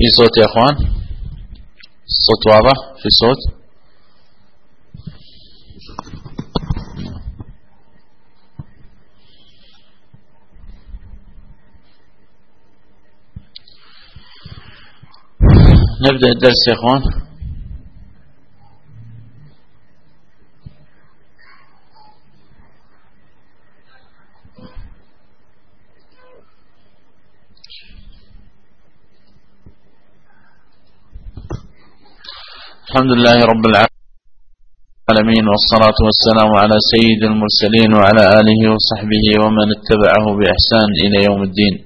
في صوت يا اخوان؟ الصوت واضح؟ في صوت؟ نبدأ الدرس يا اخوان. الحمد لله رب العالمين، والصلاة والسلام على سيد المرسلين وعلى آله وصحبه ومن اتبعه بإحسان إلى يوم الدين.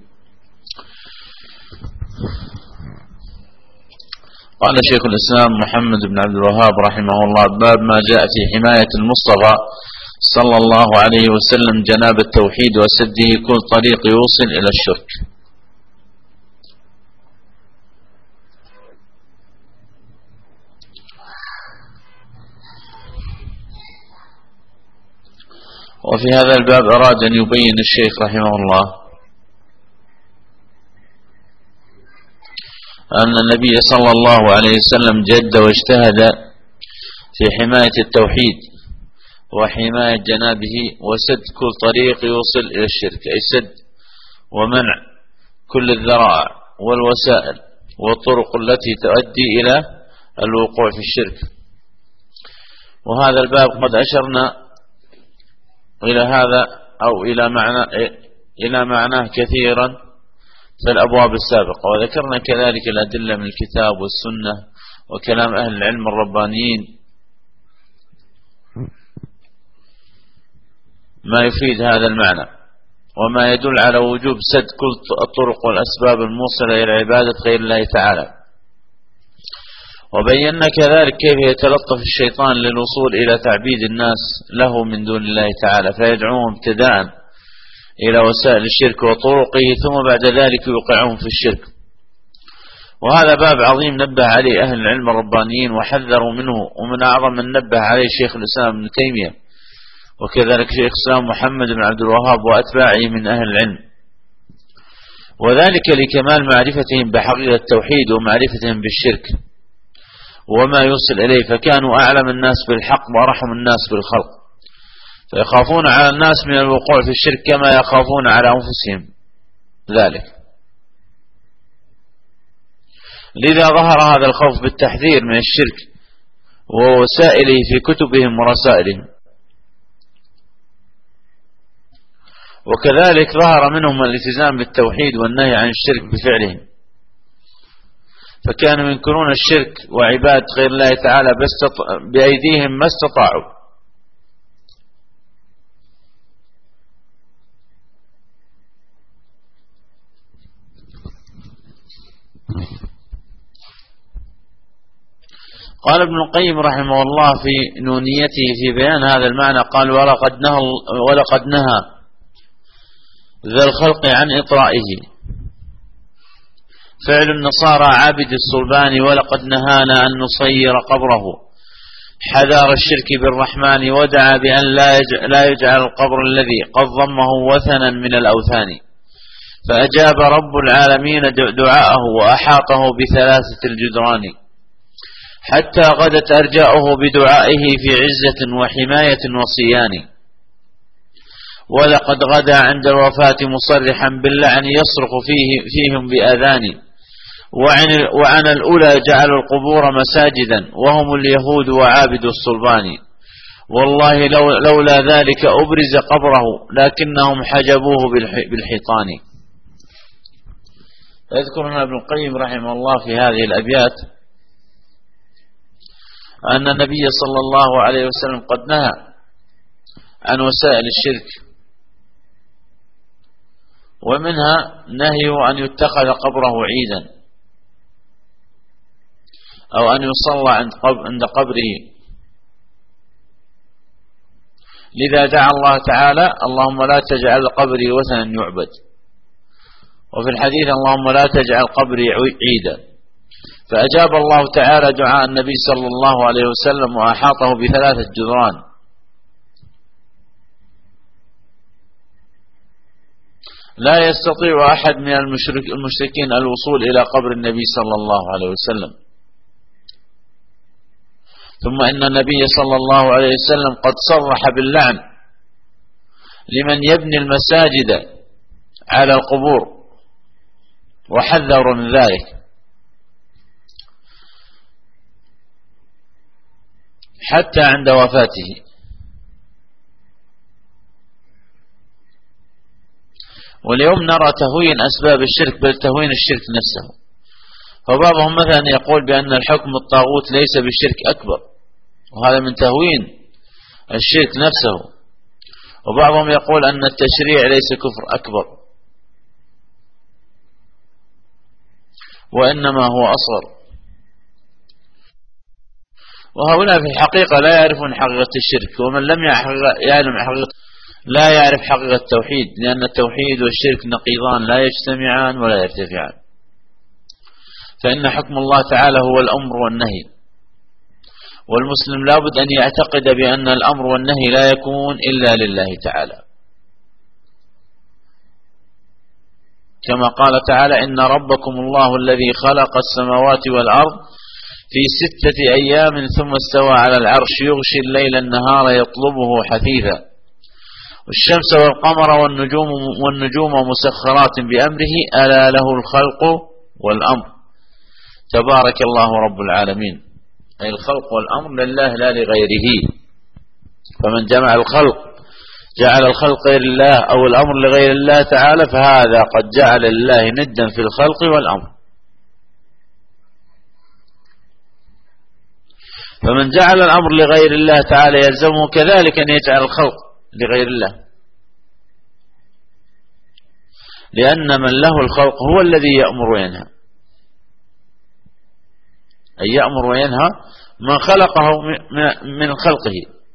قال شيخ الإسلام محمد بن عبد الوهاب رحمه الله: باب ما جاء في حماية المصطفى صلى الله عليه وسلم جناب التوحيد وسده كل طريق يوصل إلى الشرك. وفي هذا الباب أراد أن يبين الشيخ رحمه الله أن النبي صلى الله عليه وسلم جد واجتهد في حماية التوحيد وحماية جنابه وسد كل طريق يوصل إلى الشرك، أي سد ومنع كل الذرائع والوسائل والطرق التي تؤدي إلى الوقوع في الشرك. وهذا الباب قد أشرنا إلى هذا أو إلى معناه كثيرا في الأبواب السابقة، وذكرنا كذلك الأدلة من الكتاب والسنة وكلام أهل العلم الربانيين ما يفيد هذا المعنى وما يدل على وجوب سد كل الطرق والأسباب الموصلة إلى عبادة غير الله تعالى. وبينا كذلك كيف يتلطف الشيطان للوصول إلى تعبيد الناس له من دون الله تعالى، فيدعوهم ابتداء إلى وسائل الشرك وطرقه، ثم بعد ذلك يوقعهم في الشرك. وهذا باب عظيم نبه عليه أهل العلم الربانيين وحذروا منه، ومن أعظم من نبه عليه شيخ الإسلام ابن تيمية وكذلك شيخ الإسلام محمد بن عبد الوهاب وأتباعه من أهل العلم، وذلك لكمال معرفتهم بحقيقة التوحيد ومعرفتهم بالشرك وما يوصل إليه، فكانوا أعلم الناس بالحق وأرحم الناس بالخلق، فيخافون على الناس من الوقوع في الشرك كما يخافون على أنفسهم ذلك. لذا ظهر هذا الخوف بالتحذير من الشرك ووسائله في كتبهم ورسائلهم، وكذلك ظهر منهم الالتزام بالتوحيد والنهي عن الشرك بفعلهم، فكانوا ينكرون الشرك وعبادة غير الله تعالى بأيديهم ما استطاعوا. قال ابن القيم رحمه الله في نونيته في بيان هذا المعنى قال: ولقد نهى ذا الخلق عن إطرائه فعل النصارى عابد الصلبان، ولقد نهانا أن نصير قبره حذار الشرك بالرحمن، ودعا بأن لا يجعل القبر الذي قد ضمه وثنا من الأوثان، فأجاب رب العالمين دعاءه وأحاطه بثلاثة الجدران، حتى غدت أرجاؤه بدعائه في عزة وحماية وصيان، ولقد غدا عند الوفاة مصرحا باللعن يصرخ فيهم بآذان، وعن الأولى جعلوا القبور مساجدا وهم اليهود وعابد الصلبان، والله لولا ذلك أبرز قبره لكنهم حجبوه بالحيطان. يذكر هنا ابن القيم رحمه الله في هذه الأبيات أن النبي صلى الله عليه وسلم قد نهى عن وسائل الشرك، ومنها نهي أن يتخذ قبره عيدا أو أن يصلى عند قبره. لذا دعا الله تعالى: اللهم لا تجعل قبري وثنا يعبد، وفي الحديث: اللهم لا تجعل قبري عيدا. فأجاب الله تعالى دعاء النبي صلى الله عليه وسلم وأحاطه بثلاثة جدران، لا يستطيع أحد من المشركين الوصول إلى قبر النبي صلى الله عليه وسلم. ثم إن النبي صلى الله عليه وسلم قد صرح باللعن لمن يبني المساجد على القبور وحذر من ذلك، حتى عند وفاته. واليوم نرى تهوين أسباب الشرك، بل تهوين الشرك نفسه. فبعضهم مثلا يقول بأن الحكم الطاغوت ليس بالشرك أكبر، وهذا من تهوين الشرك نفسه. وبعضهم يقول أن التشريع ليس كفر أكبر، وإنما هو أصغر. وهؤلاء في الحقيقة لا يعرفون حقيقة الشرك، ومن لم يعلم حقيقة لا يعرف حقيقة التوحيد، لأن التوحيد والشرك نقيضان لا يجتمعان ولا يرتفعان. فإن حكم الله تعالى هو الأمر والنهي، والمسلم لابد أن يعتقد بأن الأمر والنهي لا يكون إلا لله تعالى، كما قال تعالى: إن ربكم الله الذي خلق السماوات والأرض في 6 أيام ثم استوى على العرش يغشي الليل النهار يطلبه حثيثا والشمس والقمر والنجوم مسخرات بأمره ألا له الخلق والأمر تبارك الله رب العالمين. أي الخلق والأمر لله لا لغيره. فمن جعل الخلق غير الله أو الأمر لغير الله تعالى، فهذا قد جعل الله ندا في الخلق والأمر. فمن جعل الأمر لغير الله تعالى يلزمه كذلك أن يجعل الخلق لغير الله، لأن من له الخلق هو الذي يأمر وينهى، أي يأمر وينهى من خلقه من خلقه.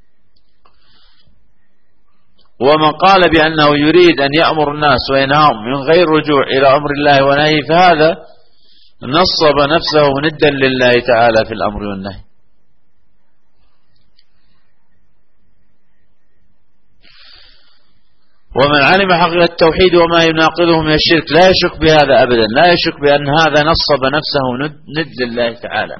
ومن قال بأنه يريد أن يأمر الناس وينهاهم من غير رجوع إلى أمر الله ونهيه، فهذا نصب نفسه ندا لله تعالى في الأمر والنهي. ومن علم حقيقة التوحيد وما يناقضه من الشرك لا يشك بهذا أبدا، لا يشك بأن هذا نصب نفسه ند لله تعالى.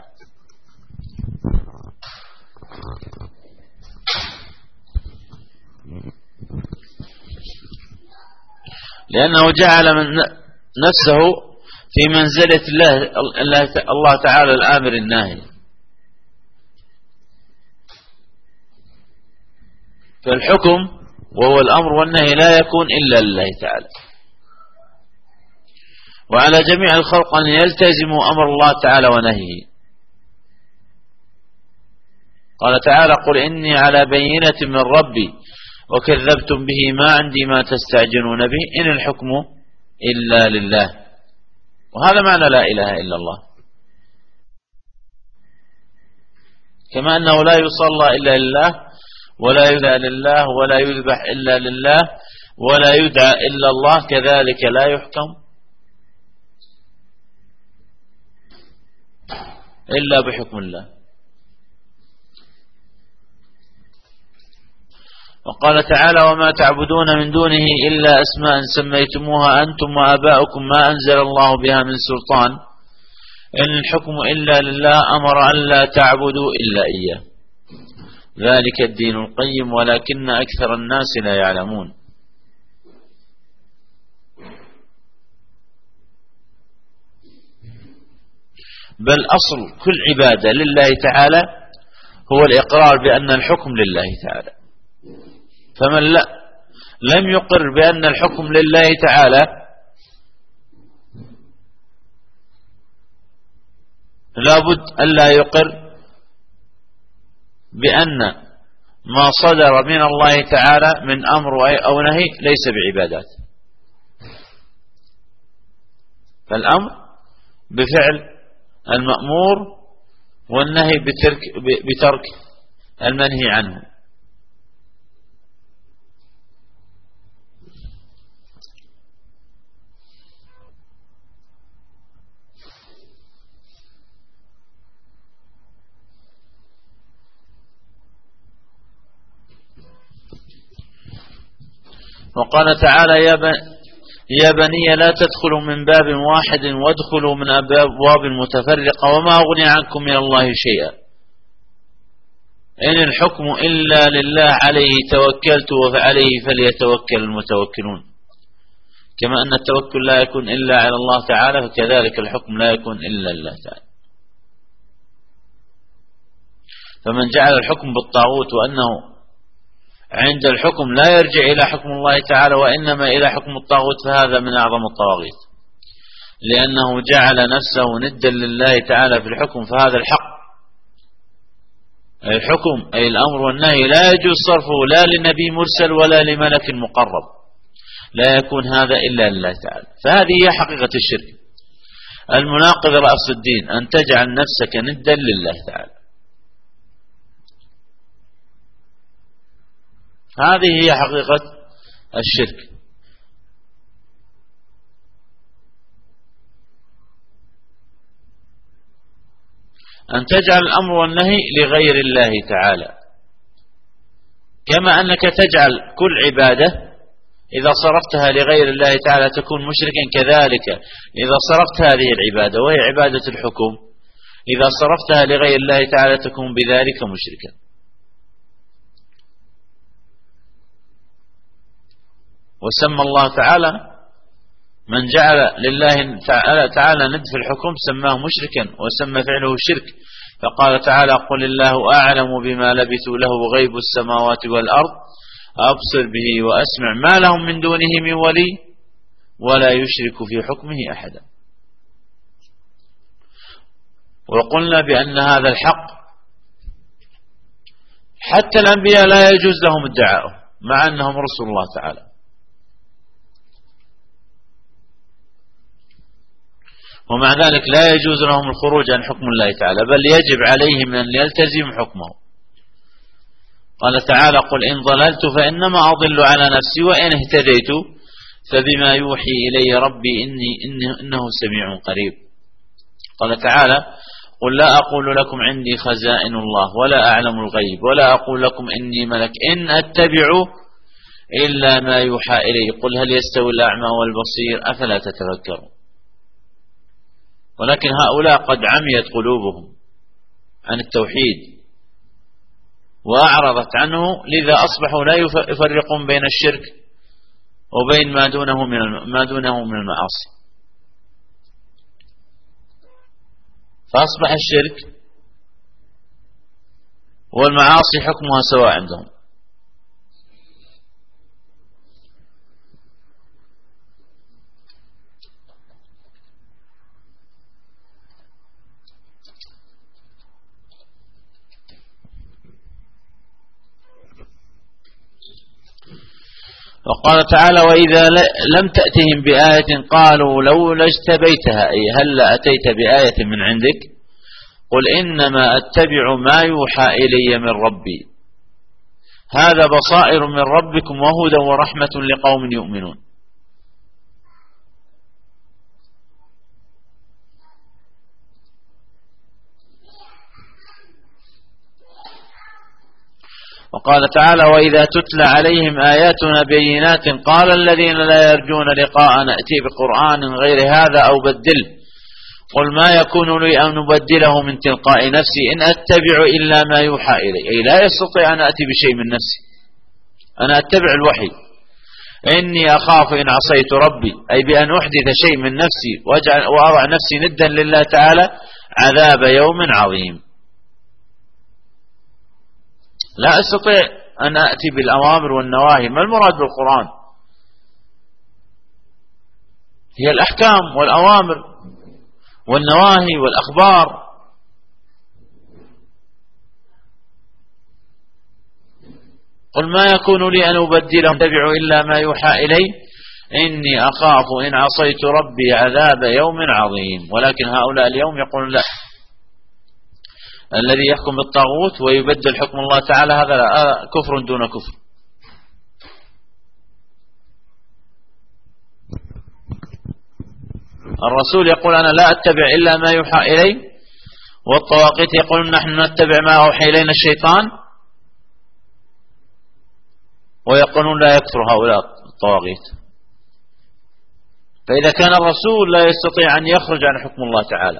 لأنه جعل من نفسه في منزلة الله تعالى الآمر الناهي. فالحكم وهو الأمر والنهي لا يكون إلا لله تعالى، وعلى جميع الخلق أن يلتزموا أمر الله تعالى ونهيه. قال تعالى: قل إني على بينة من ربي وكذبتم به ما عندي ما تستعجلون به إن الحكم إلا لله. وهذا معنى لا إله إلا الله. كما أنه لا يصلى إلا لله، ولا يدعى لله، ولا يذبح إلا لله، ولا يدعى إلا الله، كذلك لا يحكم إلا بحكم الله. وقال تعالى: وما تعبدون من دونه إلا أسماء سميتموها أنتم وآباؤكم ما أنزل الله بها من سلطان إن الحكم إلا لله أمر أن لا تعبدوا إلا إياه ذلك الدين القيم ولكن أكثر الناس لا يعلمون. بل أصل كل عبادة لله تعالى هو الإقرار بأن الحكم لله تعالى. فمن لم يقر بأن الحكم لله تعالى لابد ألا يقر بأن ما صدر من الله تعالى من أمر أو نهي ليس بعبادات. فالأمر بفعل المأمور، والنهي بترك المنهي عنه. وقال تعالى: يا بني لا تدخلوا من باب واحد وادخلوا من أبواب متفرقة وما أغني عنكم من الله شيئا إن الحكم إلا لله عليه توكلت وعليه فليتوكل المتوكلون. كما أن التوكل لا يكون إلا على الله تعالى فكذلك الحكم لا يكون إلا لله تعالى. فمن جعل الحكم بالطاغوت وأنه عند الحكم لا يرجع إلى حكم الله تعالى وإنما إلى حكم الطاغوت فهذا من أعظم الطواغيت، لأنه جعل نفسه ندا لله تعالى في الحكم. فهذا الحكم أي الأمر والنهي لا يجوز صرفه لا لنبي مرسل ولا لملك مقرب، لا يكون هذا إلا لله تعالى. فهذه هي حقيقة الشرك المناقض لأصل الدين، أن تجعل نفسك ندا لله تعالى. هذه هي حقيقة الشرك. أن تجعل الأمر والنهي لغير الله تعالى، كما أنك تجعل كل عبادة إذا صرفتها لغير الله تعالى تكون مشركا، كذلك إذا صرفت هذه العبادة وهي عبادة الحكم إذا صرفتها لغير الله تعالى تكون بذلك مشركا. وسمى الله تعالى من جعل لله تعالى ند في الحكم سماه مشركا وسمى فعله شرك. فقال تعالى قل الله أعلم بما لبثوا له غيب السماوات والأرض أبصر به وأسمع ما لهم من دونه من ولي ولا يشرك في حكمه أحدا. وقلنا بأن هذا الحق حتى الأنبياء لا يجوز لهم ادعاؤه مع أنهم رسل الله تعالى. ومع ذلك لا يجوز لهم الخروج عن حكم الله تعالى، بل يجب عليهم أن يلتزم حكمه. قال تعالى قل إن ضللت فإنما أضل على نفسي وإن اهتديت فبما يوحي إلي ربي إنه سميع قريب. قال تعالى قل لا أقول لكم عندي خزائن الله ولا أعلم الغيب ولا أقول لكم إني ملك إن أتبع إلا ما يوحى إلي قل هل يستوي الأعمى والبصير أفلا تتفكرون. ولكن هؤلاء قد عميت قلوبهم عن التوحيد وأعرضت عنه، لذا أصبحوا لا يفرقون بين الشرك وبين ما دونه من المعاصي. فأصبح الشرك والمعاصي حكمها سواء عندهم. وقال تعالى وإذا لم تأتهم بآية قالوا لولا اجتبيتها أي هل أتيت بآية من عندك قل إنما أتبع ما يوحى إلي من ربي هذا بصائر من ربكم وهدى ورحمة لقوم يؤمنون. وقال تعالى وإذا تتلى عليهم آياتنا بينات قال الذين لا يرجون لقاء نأتي بقرآن غير هذا أو بدله قل ما يكون لي أن نبدله من تلقاء نفسي إن أتبع إلا ما يوحى إلي أي لا يستطيع أن أتي بشيء من نفسي، أنا أتبع الوحي. إني أخاف إن عصيت ربي أي بأن أحدث شيء من نفسي وأضع نفسي ندا لله تعالى عذاب يوم عظيم. لا أستطيع أن أتي بالأوامر والنواهي. ما المراد بالقرآن؟ هي الأحكام والأوامر والنواهي والأخبار. قل ما يكون لي أن أبدله أتبع إلا ما يوحى إلي إني أخاف إن عصيت ربي عذاب يوم عظيم. ولكن هؤلاء اليوم يقولون لا، الذي يحكم بالطاغوت ويبدل حكم الله تعالى هذا كفر دون كفر. الرسول يقول أنا لا أتبع إلا ما يوحى إلي، والطواغيت يقولون نحن نتبع ما أوحى إلينا الشيطان، ويقولون لا يكفر هؤلاء الطواغيت. فإذا كان الرسول لا يستطيع أن يخرج عن حكم الله تعالى،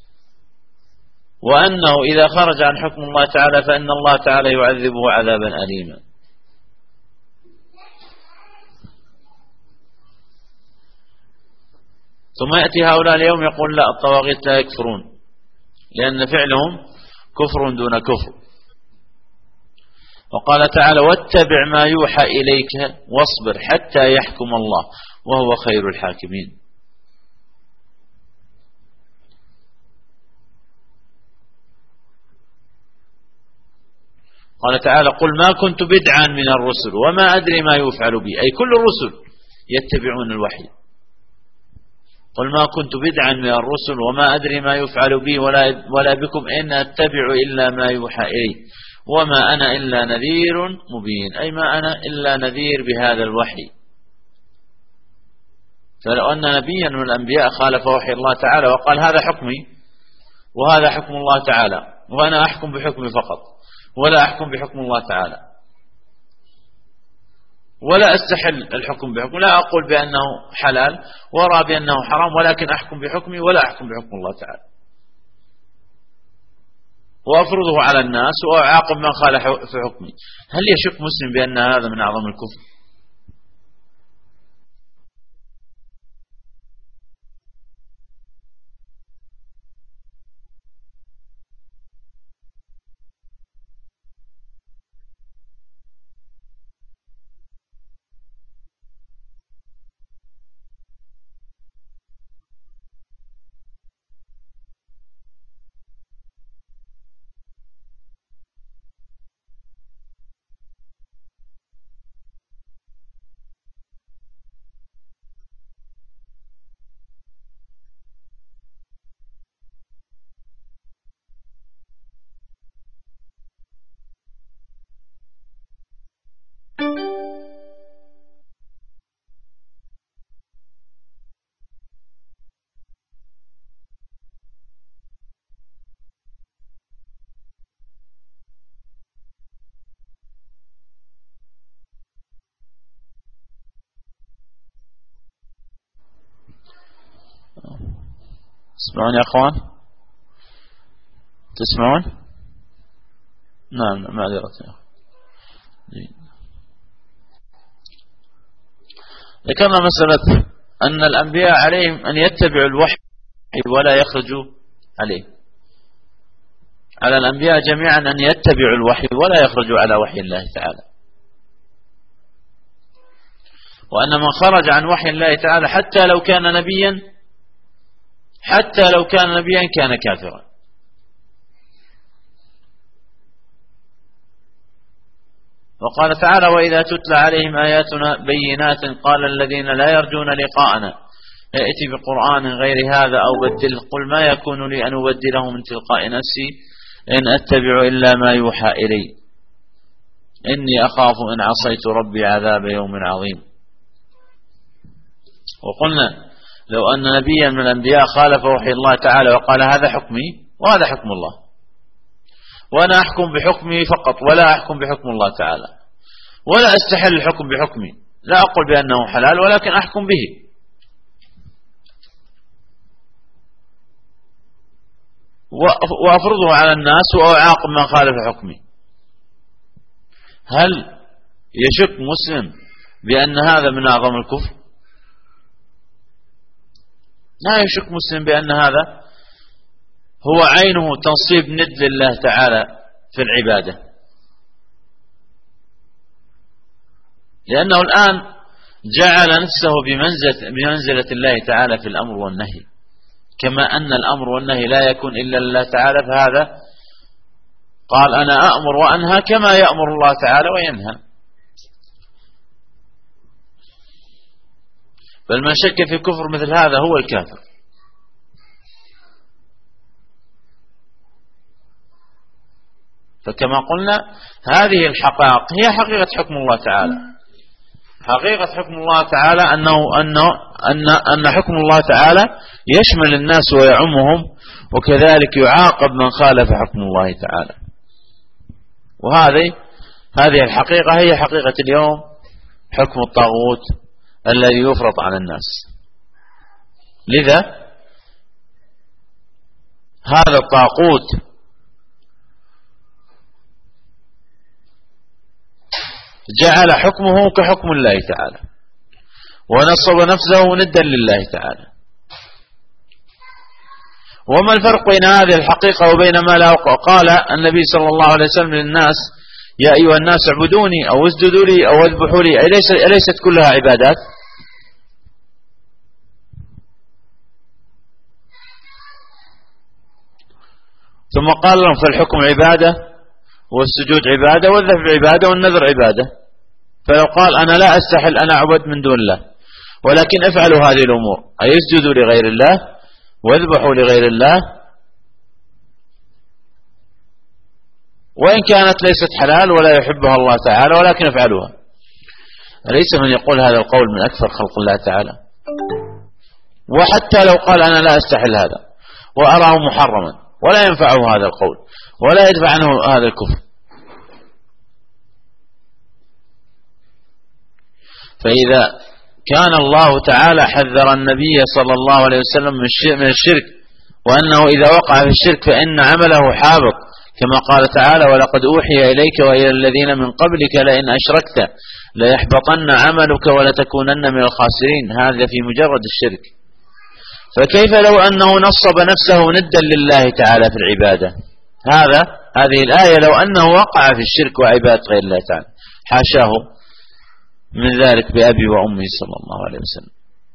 وأنه إذا خرج عن حكم الله تعالى فإن الله تعالى يعذبه عذابا أليما. ثم يأتي هؤلاء اليوم يقول لا، الطواغيت لا يكفرون لأن فعلهم كفر دون كفر. وقال تعالى واتبع ما يوحى إليك واصبر حتى يحكم الله وهو خير الحاكمين. قال تعالى قل ما كنت بدعا من الرسل وما أدري ما يفعل بي، أي كل الرسل يتبعون الوحي. قل ما كنت بدعا من الرسل وما أدري ما يفعل بي ولا بكم إن أتبع إلا ما يوحى إلي وما أنا إلا نذير مبين، أي ما أنا إلا نذير بهذا الوحي. فلو أن نبيا من الأنبياء خالف وحي الله تعالى وقال هذا حكمي وهذا حكم الله تعالى وأنا أحكم بحكمي فقط ولا أحكم بحكم الله تعالى ولا أستحل الحكم بحكم، لا أقول بأنه حلال وأرى بأنه حرام، ولكن أحكم بحكمي ولا أحكم بحكم الله تعالى، وأفرضه على الناس وأعاقب من خالف في حكمي، هل يشك مسلم بأن هذا من أعظم الكفر؟ تسمعون يا أخوان؟ تسمعون؟ نعم معذرة يا أخوان. ذكرنا مسألة أن الأنبياء عليهم أن يتبعوا الوحي ولا يخرجوا عليه، على الأنبياء جميعا أن يتبعوا الوحي ولا يخرجوا على وحي الله تعالى، وأن من خرج عن وحي الله تعالى حتى لو كان نبيا كان كافرا. وقال تعالى وإذا تتلى عليهم آياتنا بينات قال الذين لا يرجون لقاءنا ائت بقرآن غير هذا أو بدله قل ما يكون لي أن أبدله من تلقاء نفسي إن أتبع إلا ما يوحى إلي إني أخاف إن عصيت ربي عذاب يوم عظيم. وقلنا لو أن نبيا من الأنبياء خالف وحي الله تعالى وقال هذا حكمي وهذا حكم الله وأنا أحكم بحكمي فقط ولا أحكم بحكم الله تعالى ولا أستحل الحكم بحكمي، لا أقول بأنه حلال ولكن أحكم به، وأفرضه على الناس وأعاقب من خالف حكمي، هل يشك مسلم بأن هذا من أعظم الكفر؟ لا يشك مسلم بأن هذا هو عينه تنصيب ند لله تعالى في العبادة، لأنه الآن جعل نفسه بمنزلة الله تعالى في الأمر والنهي، كما أن الأمر والنهي لا يكون إلا لله تعالى، فهذا قال أنا أأمر وأنهى كما يأمر الله تعالى وينهى. بل من شك في كفر مثل هذا هو الكافر. فكما قلنا هذه الحقائق هي حقيقة حكم الله تعالى. حقيقة حكم الله تعالى أن حكم الله تعالى يشمل الناس ويعمهم، وكذلك يعاقب من خالف حكم الله تعالى. وهذه الحقيقة هي حقيقة اليوم حكم الطاغوت الذي يفرض على الناس. لذا هذا الطاغوت جعل حكمه كحكم الله تعالى، ونصب نفسه ندا لله تعالى. وما الفرق بين هذه الحقيقة وبين ما لا وقع؟ قال النبي صلى الله عليه وسلم للناس: يا أيها الناس اعبدوني أو اسجدوا لي أو اذبحوا لي. أليست كلها عبادات؟ ثم قال لهم: فالحكم عبادة، والسجود عبادة، والذبح عبادة، والنذر عبادة. فلو قال: أنا لا أستحل أن أعبد من دون الله، ولكن افعلوا هذه الأمور، أي اسجدوا لغير الله واذبحوا لغير الله، وإن كانت ليست حلال ولا يحبها الله تعالى، ولكن افعلوها. أليس من يقول هذا القول من أكثر خلق الله تعالى؟ وحتى لو قال: أنا لا أستحل هذا وأراه محرما، ولا ينفعه هذا القول ولا يدفع عنه هذا الكفر. فإذا كان الله تعالى حذر النبي صلى الله عليه وسلم من الشرك، وأنه إذا وقع في الشرك فإن عمله حابط، كما قال تعالى: ولقد أوحي إليك وإلى الذين من قبلك لئن أشركت ليحبطن عملك ولتكونن من الخاسرين. هذا في مجرد الشرك. فكيف لو أنه نصب نفسه ندا لله تعالى في العبادة؟ هذه الآية لو أنه وقع في الشرك وعبادة غير الله تعالى، حاشاه من ذلك بأبي وأمي صلى الله عليه وسلم.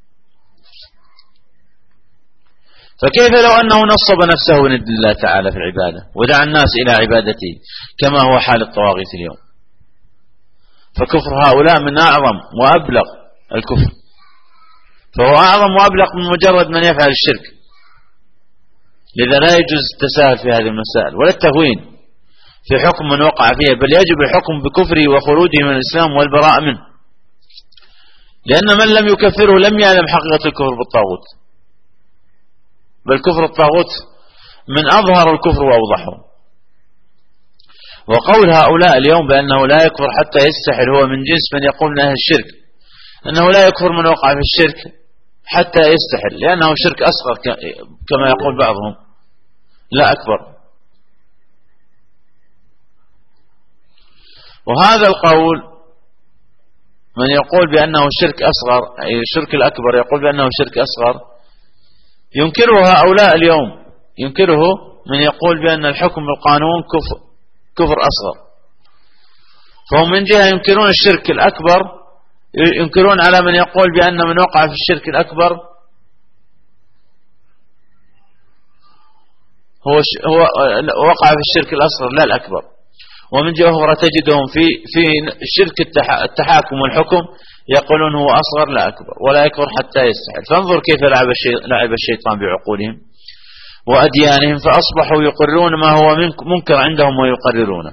فكيف لو أنه نصب نفسه ند لله تعالى في العبادة ودعا الناس إلى عبادته كما هو حال الطواغيت اليوم؟ فكفر هؤلاء من أعظم وأبلغ الكفر، فهو أعظم وأبلغ من مجرد من يفعل الشرك. لذا لا يجوز التساهل في هذه المسائل ولا التهوين في حكم من وقع فيها، بل يجب الحكم بكفره وخروجه من الإسلام والبراء منه، لأن من لم يكفره لم يعلم حقيقة الكفر بالطاغوت، بل كفر الطاغوت من أظهر الكفر وأوضحه. وقول هؤلاء اليوم بأنه لا يكفر حتى يستحل هو من جنس من يقول من أهل الشرك، أنه لا يكفر من وقع في الشرك حتى يستحل، لأنه شرك أصغر كما يقول بعضهم، لا أكبر. وهذا القول من يقول بأنه شرك أصغر، أي الشرك الأكبر يقول بأنه شرك أصغر، ينكره هؤلاء اليوم، ينكره من يقول بأن الحكم بالقانون كفر أصغر. فهم من جهة ينكرون الشرك الأكبر، ينكرون على من يقول بأن من وقع في الشرك الأكبر هو وقع في الشرك الأصغر لا الأكبر. ومن جهة أخرى تجدهم في شرك التحاكم والحكم يقولون هو أصغر لا أكبر، ولا يكبر حتى يستحل. فانظر كيف لعب الشيطان بعقولهم وأديانهم، فأصبحوا يقررون ما هو منكر عندهم ويقررونه.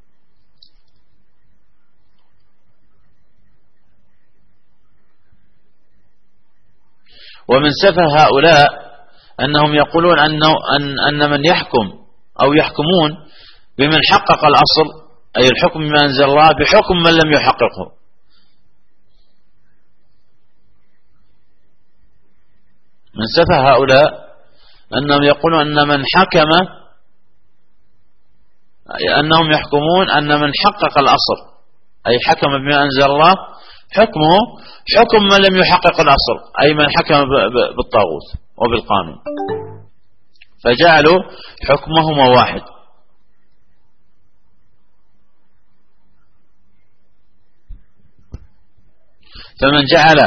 ومن سفه هؤلاء أنهم يقولون أن من يحكم أو يحكمون بمن حقق الأصل، أي الحكم بما أنزل الله، بحكم من لم يحققه. من سفه هؤلاء أنهم يقولون أن من حكم، أنهم يحكمون أن من حقق الأصل، أي حكم بما أنزل الله، حكمه حكم من لم يحقق الأصل، أي من حكم بالطاغوت وبالقانون، فجعلوا حكمهما واحد. فمن جعل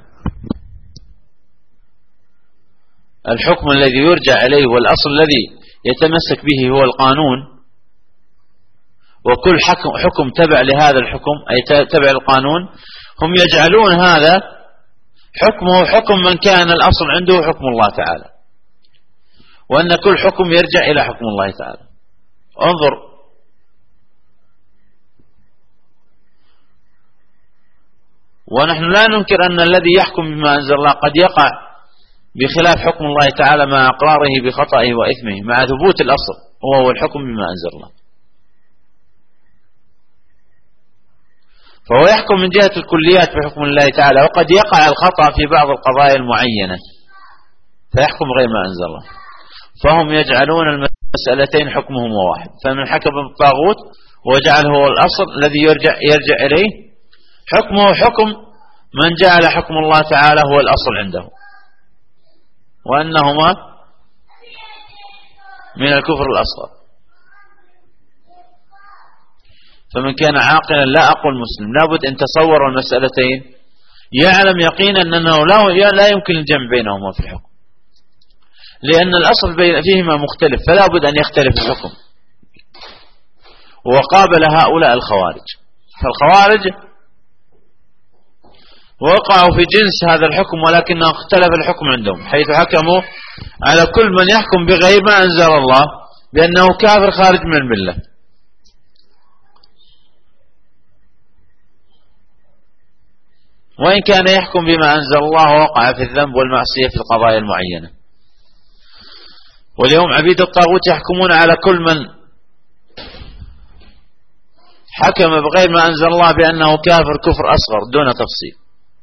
الحكم الذي يرجع إليه والأصل الذي يتمسك به هو القانون، وكل حكم تبع لهذا الحكم أي تبع القانون، هم يجعلون هذا حكمه حكم من كان الأصل عنده حكم الله تعالى، وأن كل حكم يرجع إلى حكم الله تعالى. انظر ونحن لا ننكر أن الذي يحكم بما أنزل الله قد يقع بخلاف حكم الله تعالى مع إقراره بخطئه وإثمه مع ثبوت الأصل وهو الحكم بما أنزل الله. فهو يحكم من جهة الكليات بحكم الله تعالى، وقد يقع الخطأ في بعض القضايا المعينة فيحكم غير ما أنزل الله. فهم يجعلون المسألتين حكمهم واحد، فمن حكم بالطاغوت وجعله هو الأصل الذي يرجع إليه، حكمه حكم من جعل حكم الله تعالى هو الأصل عنده، وأنهما من الكفر الأصغر. فمن كان عاقلا، لا أقول مسلم، لابد أن تصور المسألتين يعلم يقينا أنه لا يمكن الجمع بينهما في الحكم، لأن الأصل فيهما مختلف، فلا بد أن يختلف الحكم. وقابل هؤلاء الخوارج، فالخوارج وقعوا في جنس هذا الحكم، ولكنه اختلف الحكم عندهم، حيث حكموا على كل من يحكم بغير ما أنزل الله بأنه كافر خارج من الملة. وإن كان يحكم بما أنزل الله وقع في الذنب والمعصية في القضايا المعينة. واليوم عبيد الطاغوت يحكمون على كل من حكم بغير ما أنزل الله بأنه كافر كفر أصغر دون تفصيل.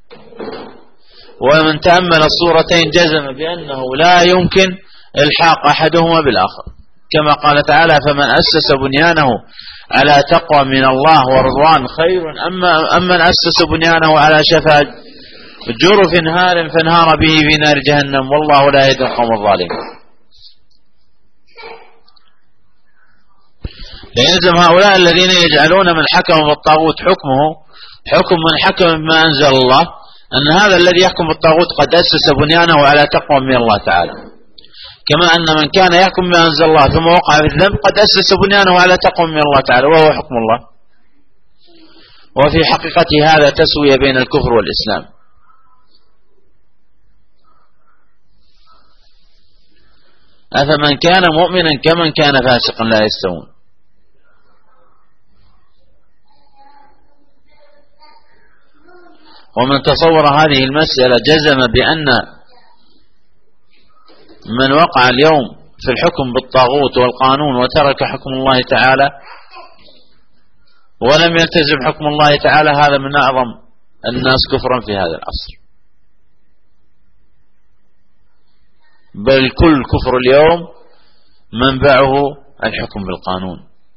ومن تأمل الصورتين جزم بأنه لا يمكن الحاق أحدهما بالآخر، كما قال تعالى: فمن أسس بنيانه على تقوى من الله ورضوان خير أم من أسس بنيانه على شفا جرف نهار فانهار به في نار جهنم والله لا يهدي القوم الظالمين. ليلزم هؤلاء الذين يجعلون من حكم بالطاغوت حكمه حكم من حكم بما أنزل الله أن هذا الذي يحكم بالطاغوت قد أسس بنيانه على تقوى من الله تعالى، كما أن من كان يحكم بما أنزل الله ثم وقع في الذنب قد أسس بنيانه على تقوى من الله تعالى وهو حكم الله. وفي حقيقة هذا تسوية بين الكفر والإسلام. أفمن كان مؤمنا كمن كان فاسقا لا يستوون. ومن تصور هذه المسألة جزم بأن من وقع اليوم في الحكم بالطاغوت والقانون وترك حكم الله تعالى ولم يلتزم حكم الله تعالى هذا من أعظم الناس كفرا في هذا العصر. بل كل كفر اليوم منبعه الحكم بالقانون.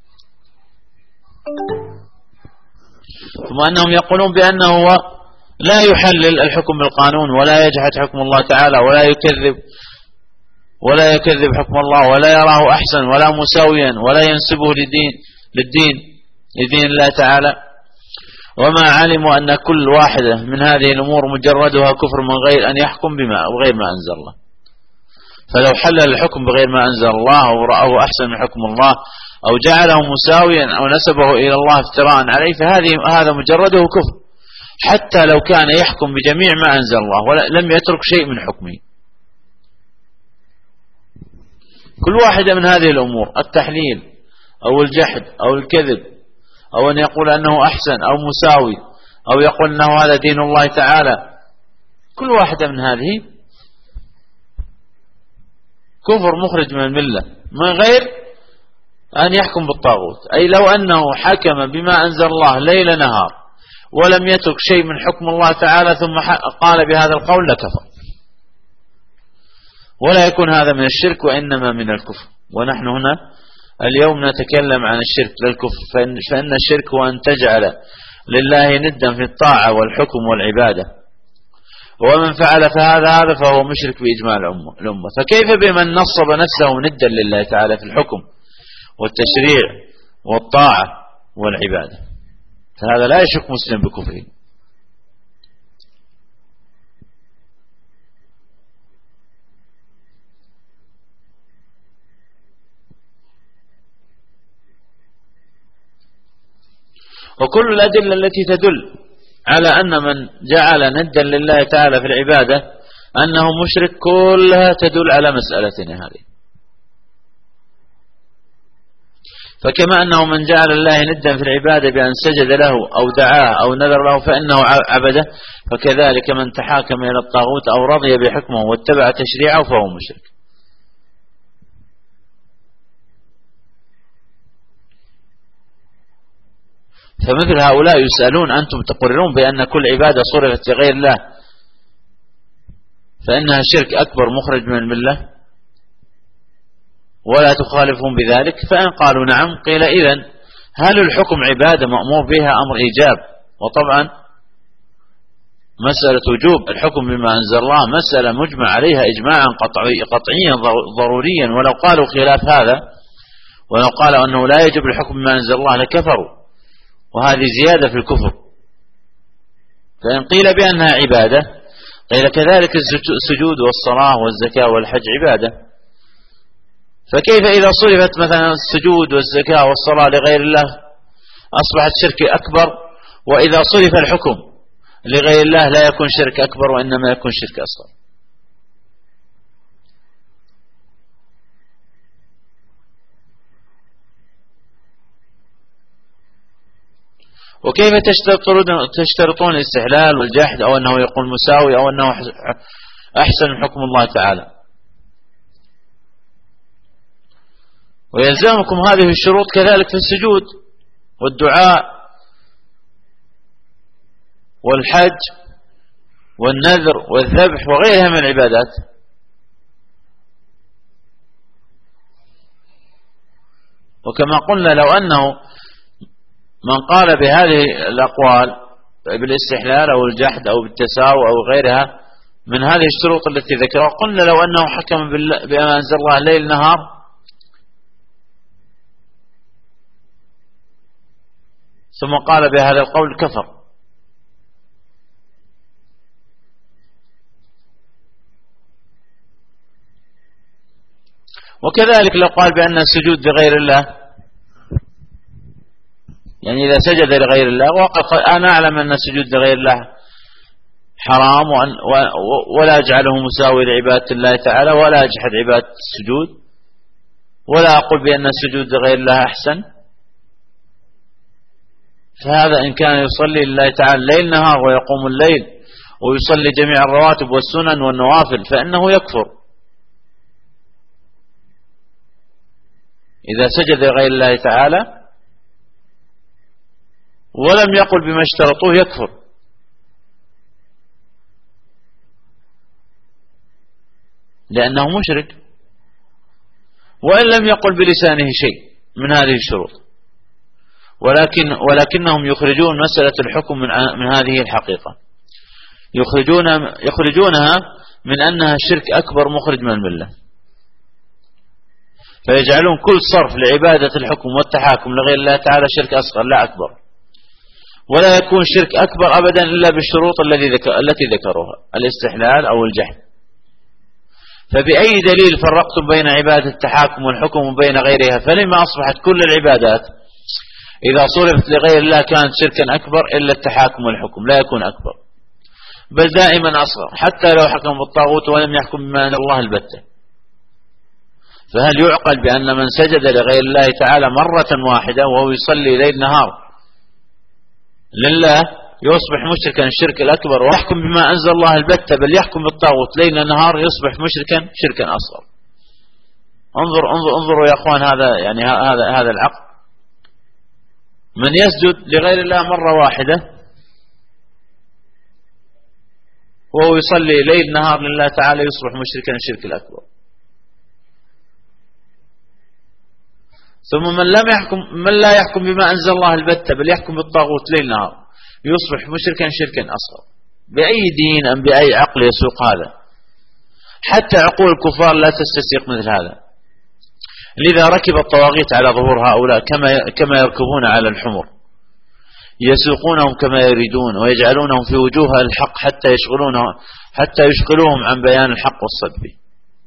ثم أنهم يقولون بأنه لا يحلل الحكم بالقانون ولا يجحد حكم الله تعالى ولا يكذب حكم الله ولا يراه أحسن ولا مساويا ولا ينسبه لدين الله تعالى، وما علموا أن كل واحدة من هذه الأمور مجردها كفر من غير أن يحكم بغير ما أنزل الله. فلو حلل الحكم بغير ما أنزل الله أو رأه أحسن من حكم الله أو جعله مساويا أو نسبه إلى الله افتراء عليه فهذا مجرده كفر، حتى لو كان يحكم بجميع ما أنزل الله ولم يترك شيء من حكمه. كل واحدة من هذه الأمور، التحليل أو الجحد أو الكذب أو أن يقول أنه أحسن أو مساوي أو يقول أنه هذا دين الله تعالى، كل واحدة من هذه كفر مخرج من الملة من غير أن يحكم بالطاغوت. أي لو أنه حكم بما أنزل الله ليل نهار ولم يترك شيء من حكم الله تعالى ثم قال بهذا القول لكفر. ولا يكون هذا من الشرك وإنما من الكفر. ونحن هنا اليوم نتكلم عن الشرك لا الكفر، فإن الشرك هو أن تجعل لله ندا في الطاعة والحكم والعبادة، ومن فعل هذا فهو مشرك بإجماع الأمة. فكيف بمن نصب نفسه ندا لله تعالى في الحكم والتشريع والطاعة والعبادة؟ فهذا لا يشك مسلم بكفره. وكل الأدلة التي تدل على أن من جعل ندا لله تعالى في العبادة أنه مشرك كلها تدل على مسألتنا هذه. فكما أنه من جعل الله ندا في العبادة بأن سجد له أو دعاه أو نذر له فإنه عبده، فكذلك من تحاكم إلى الطاغوت أو رضي بحكمه واتبع تشريعه فهو مشرك. فمثل هؤلاء يسألون: أنتم تقررون بأن كل عبادة صرفت لغير الله فإنها شرك أكبر مخرج من الملة ولا تخالفهم بذلك؟ فإن قالوا نعم قيل إذن هل الحكم عبادة مأمور بها أمر إيجاب؟ وطبعا مسألة وجوب الحكم بما أنزل الله مسألة مجمع عليها إجماعا قطعيا ضروريا، ولو قالوا خلاف هذا ولو قالوا أنه لا يجب الحكم بما أنزل الله لكفروا، وهذه زيادة في الكفر. فإن قيل بأنها عبادة قيل كذلك السجود والصلاة والزكاة والحج عبادة، فكيف إذا صرفت مثلا السجود والزكاة والصلاة لغير الله أصبحت شرك أكبر، وإذا صرف الحكم لغير الله لا يكون شرك أكبر وإنما يكون شرك أصغر؟ وكيف تشترطون الاستحلال والجحد أو أنه يقول مساوي أو أنه أحسن من حكم الله تعالى؟ ويلزمكم هذه الشروط كذلك في السجود والدعاء والحج والنذر والذبح وغيرها من العبادات. وكما قلنا لو أنه من قال بهذه الأقوال بالاستحلال أو الجحد أو بالتساوي أو غيرها من هذه الشروط التي ذكرها، قلنا لو أنه حكم بما أنزل الله ليل نهار ثم قال بهذا القول كفر. وكذلك لو قال بأن السجود لغير الله، يعني إذا سجد لغير الله وقال أنا أعلم أن السجود لغير الله حرام ولا أجعله مساوي لعبادة الله تعالى ولا أجحد عبادة السجود ولا أقول بأن السجود لغير الله أحسن، فهذا إن كان يصلي لله تعالى ليل نهار ويقوم الليل ويصلي جميع الرواتب والسنن والنوافل فإنه يكفر. إذا سجد لغير الله تعالى ولم يقل بما اشترطوه يكفر، لأنه مشرك، وإن لم يقل بلسانه شيء من هذه الشروط، ولكنهم يخرجون مسألة الحكم من هذه الحقيقة، يخرجونها من أنها شرك أكبر مخرج من الملة، فيجعلون كل صرف لعبادة الحكم والتحاكم لغير الله تعالى شرك أصغر لا أكبر، ولا يكون شرك أكبر أبدا إلا بالشروط التي ذكروها الاستحلال أو الجحد. فبأي دليل فرقتم بين عبادة التحاكم والحكم وبين غيرها؟ فلما أصبحت كل العبادات إذا صرفت لغير الله كانت شركا أكبر إلا التحاكم والحكم لا يكون أكبر، بل دائما أصغر حتى لو حكم بالطاغوت ولم يحكم بما أنزل الله البتة. فهل يعقل بأن من سجد لغير الله تعالى مرة واحدة وهو يصلي ليل نهار لله يصبح مشركا الشرك الأكبر ويحكم بما أنزل الله البتة، بل يحكم بالطاغوت ليل نهار يصبح مشركا شركا أصغر؟ انظروا يا أخوان، هذا يعني هذا العقل. من يسجد لغير الله مرة واحدة وهو يصلي ليل نهار لله تعالى يصبح مشركا الشرك الأكبر. ثم من لا يحكم بما أنزل الله البتة بل يحكم بالطاغوت ليل نهار يصبح مشركا شركا أصغر. بأي دين أم بأي عقل يسوق هذا؟ حتى عقول الكفار لا تستسيق مثل هذا. لذا ركب الطواغيت على ظهور هؤلاء كما يركبون على الحمر، يسوقونهم كما يريدون ويجعلونهم في وجوه الحق حتى يشغلوهم عن بيان الحق والصد به.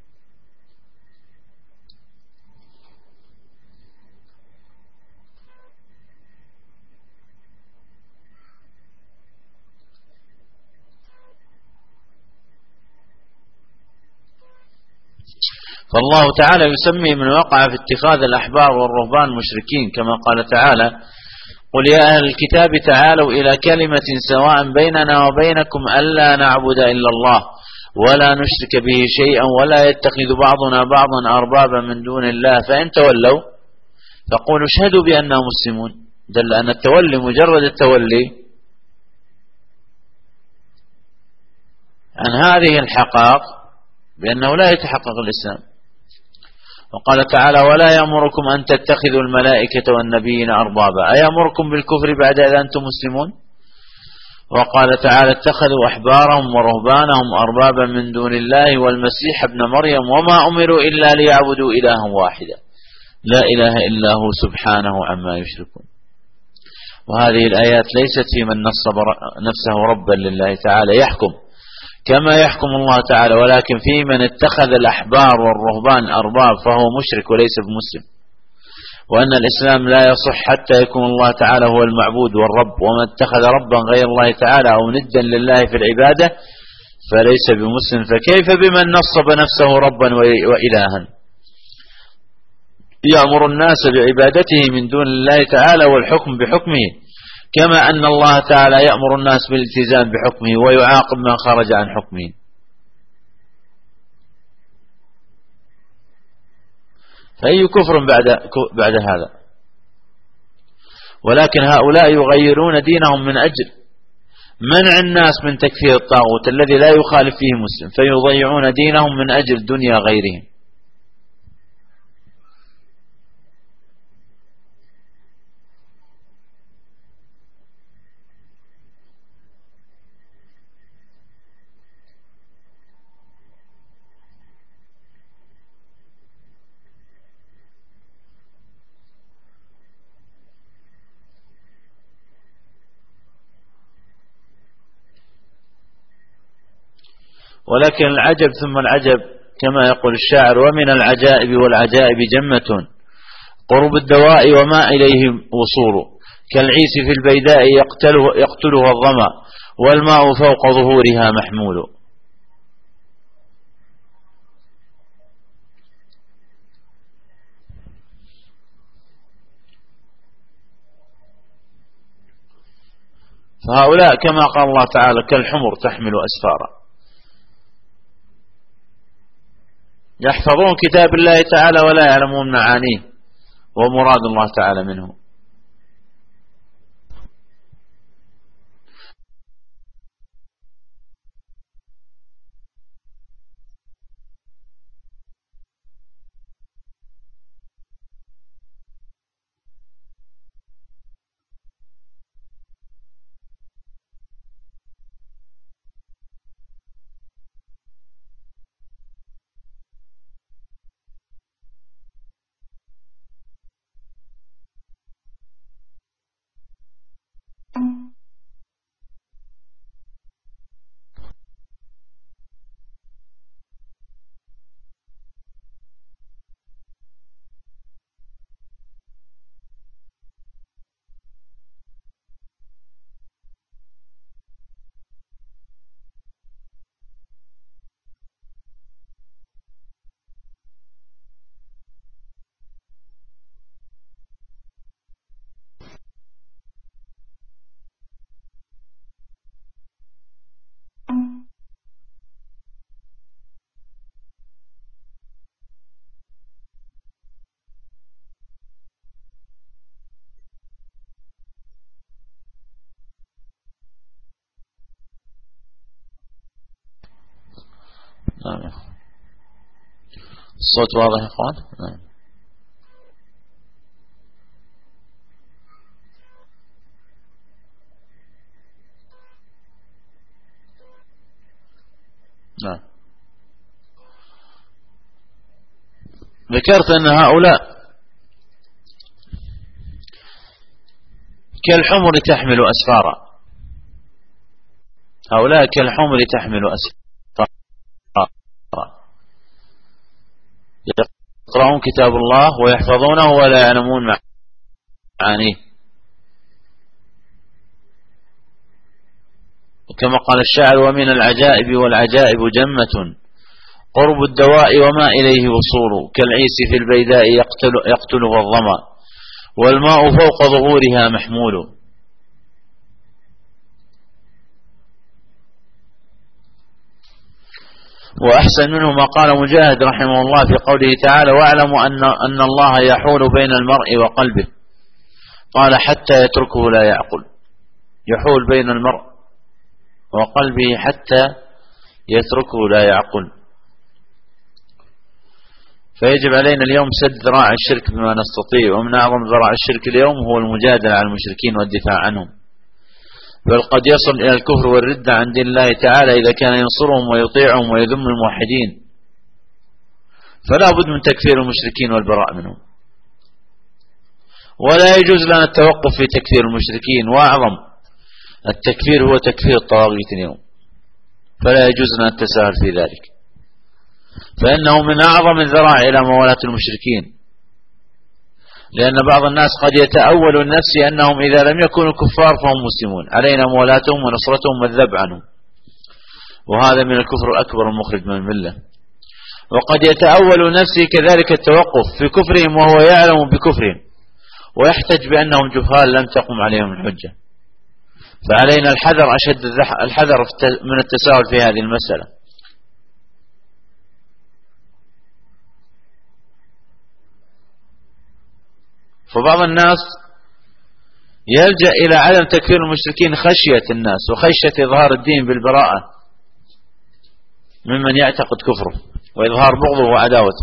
فالله تعالى يسمي من وقع في اتخاذ الأحبار والرهبان مشركين، كما قال تعالى: قل يا أهل الكتاب تعالوا إلى كلمة سواء بيننا وبينكم ألا نعبد إلا الله ولا نشرك به شيئا ولا يتخذ بعضنا بعضا أربابا من دون الله فإن تولوا فقولوا اشهدوا بأننا مسلمون. دل أن التولي مجرد التولي عن هذه الحقائق بأنه لا يتحقق الإسلام. وقال تعالى: ولا يأمركم أن تتخذوا الملائكة والنبيين أربابا، أيأمركم بالكفر بعد إذ أنتم مسلمون؟ وقال تعالى: اتخذوا أحبارهم ورهبانهم أربابا من دون الله والمسيح ابن مريم وما أمروا إلا ليعبدوا إلها واحدا لا إله إلا هو سبحانه عما يشركون. وهذه الآيات ليست في من نصب نفسه ربا لله تعالى يحكم كما يحكم الله تعالى، ولكن في من اتخذ الأحبار والرهبان أرباب فهو مشرك وليس بمسلم. وأن الإسلام لا يصح حتى يكون الله تعالى هو المعبود والرب، ومن اتخذ ربا غير الله تعالى أو ندا لله في العبادة فليس بمسلم. فكيف بمن نصب نفسه ربا وإلها يأمر الناس بعبادته من دون الله تعالى والحكم بحكمه، كما أن الله تعالى يأمر الناس بالالتزام بحكمه ويعاقب من خرج عن حكمه. فأي كفر بعد هذا؟ ولكن هؤلاء يغيرون دينهم من أجل منع الناس من تكفير الطاغوت الذي لا يخالف فيه مسلم، فيضيعون دينهم من أجل دنيا غيرهم. ولكن العجب ثم العجب كما يقول الشاعر: ومن العجائب والعجائب جمة قرب الدواء وما إليه وصول، كالعيس في البيداء يقتلها الظمأ والماء فوق ظهورها محمول. فهؤلاء كما قال الله تعالى: كالحمر تحمل أسفارا، يحفظون كتاب الله تعالى ولا يعلمون معانيه ومراد الله تعالى منه. الصوت واضح يا اخوان؟ نعم. ذكرت أن هؤلاء كالحمر تحمل أسفارا، هؤلاء كالحمر تحمل أسفارا، يقرؤون كتاب الله ويحفظونه ولا يعلمون معانيه. وكما قال الشاعر: ومن العجائب والعجائب جمة قرب الدواء وما إليه وصول، كالعيس في البيداء يقتله الظمأ والماء فوق ظهورها محمول. وأحسن منه ما قال مجاهد رحمه الله في قوله تعالى: واعلموا أن الله يحول بين المرء وقلبه، قال: حتى يتركه لا يعقل. يحول بين المرء وقلبه حتى يتركه لا يعقل. فيجب علينا اليوم سد ذراع الشرك بما نستطيع، ومن أعظم ذراع الشرك اليوم هو المجادلة على المشركين والدفاع عنهم، بل قد يصل إلى الكفر والردة عن دين الله تعالى إذا كان ينصرهم ويطيعهم ويذم الموحدين. فلا بد من تكفير المشركين والبراء منهم، ولا يجوز لنا التوقف في تكفير المشركين، وأعظم التكفير هو تكفير الطواغيت اليوم، فلا يجوز لنا التساهل في ذلك، فإنه من أعظم الذرائع إلى موالاة المشركين، لأن بعض الناس قد يتأول النفس أنهم إذا لم يكونوا كفار فهم مسلمون، علينا موالاتهم ونصرتهم والذب عنهم، وهذا من الكفر الأكبر المخرج من الملة. وقد يتأول نفسه كذلك التوقف في كفرهم وهو يعلم بكفرهم ويحتج بأنهم جهال لم تقم عليهم الحجة، فعلينا الحذر أشد الحذر من التساهل في هذه المسألة. فبعض الناس يلجأ إلى عدم تكفير المشركين خشية الناس وخشية إظهار الدين بالبراءة ممن يعتقد كفره وإظهار بغضه وعداوته.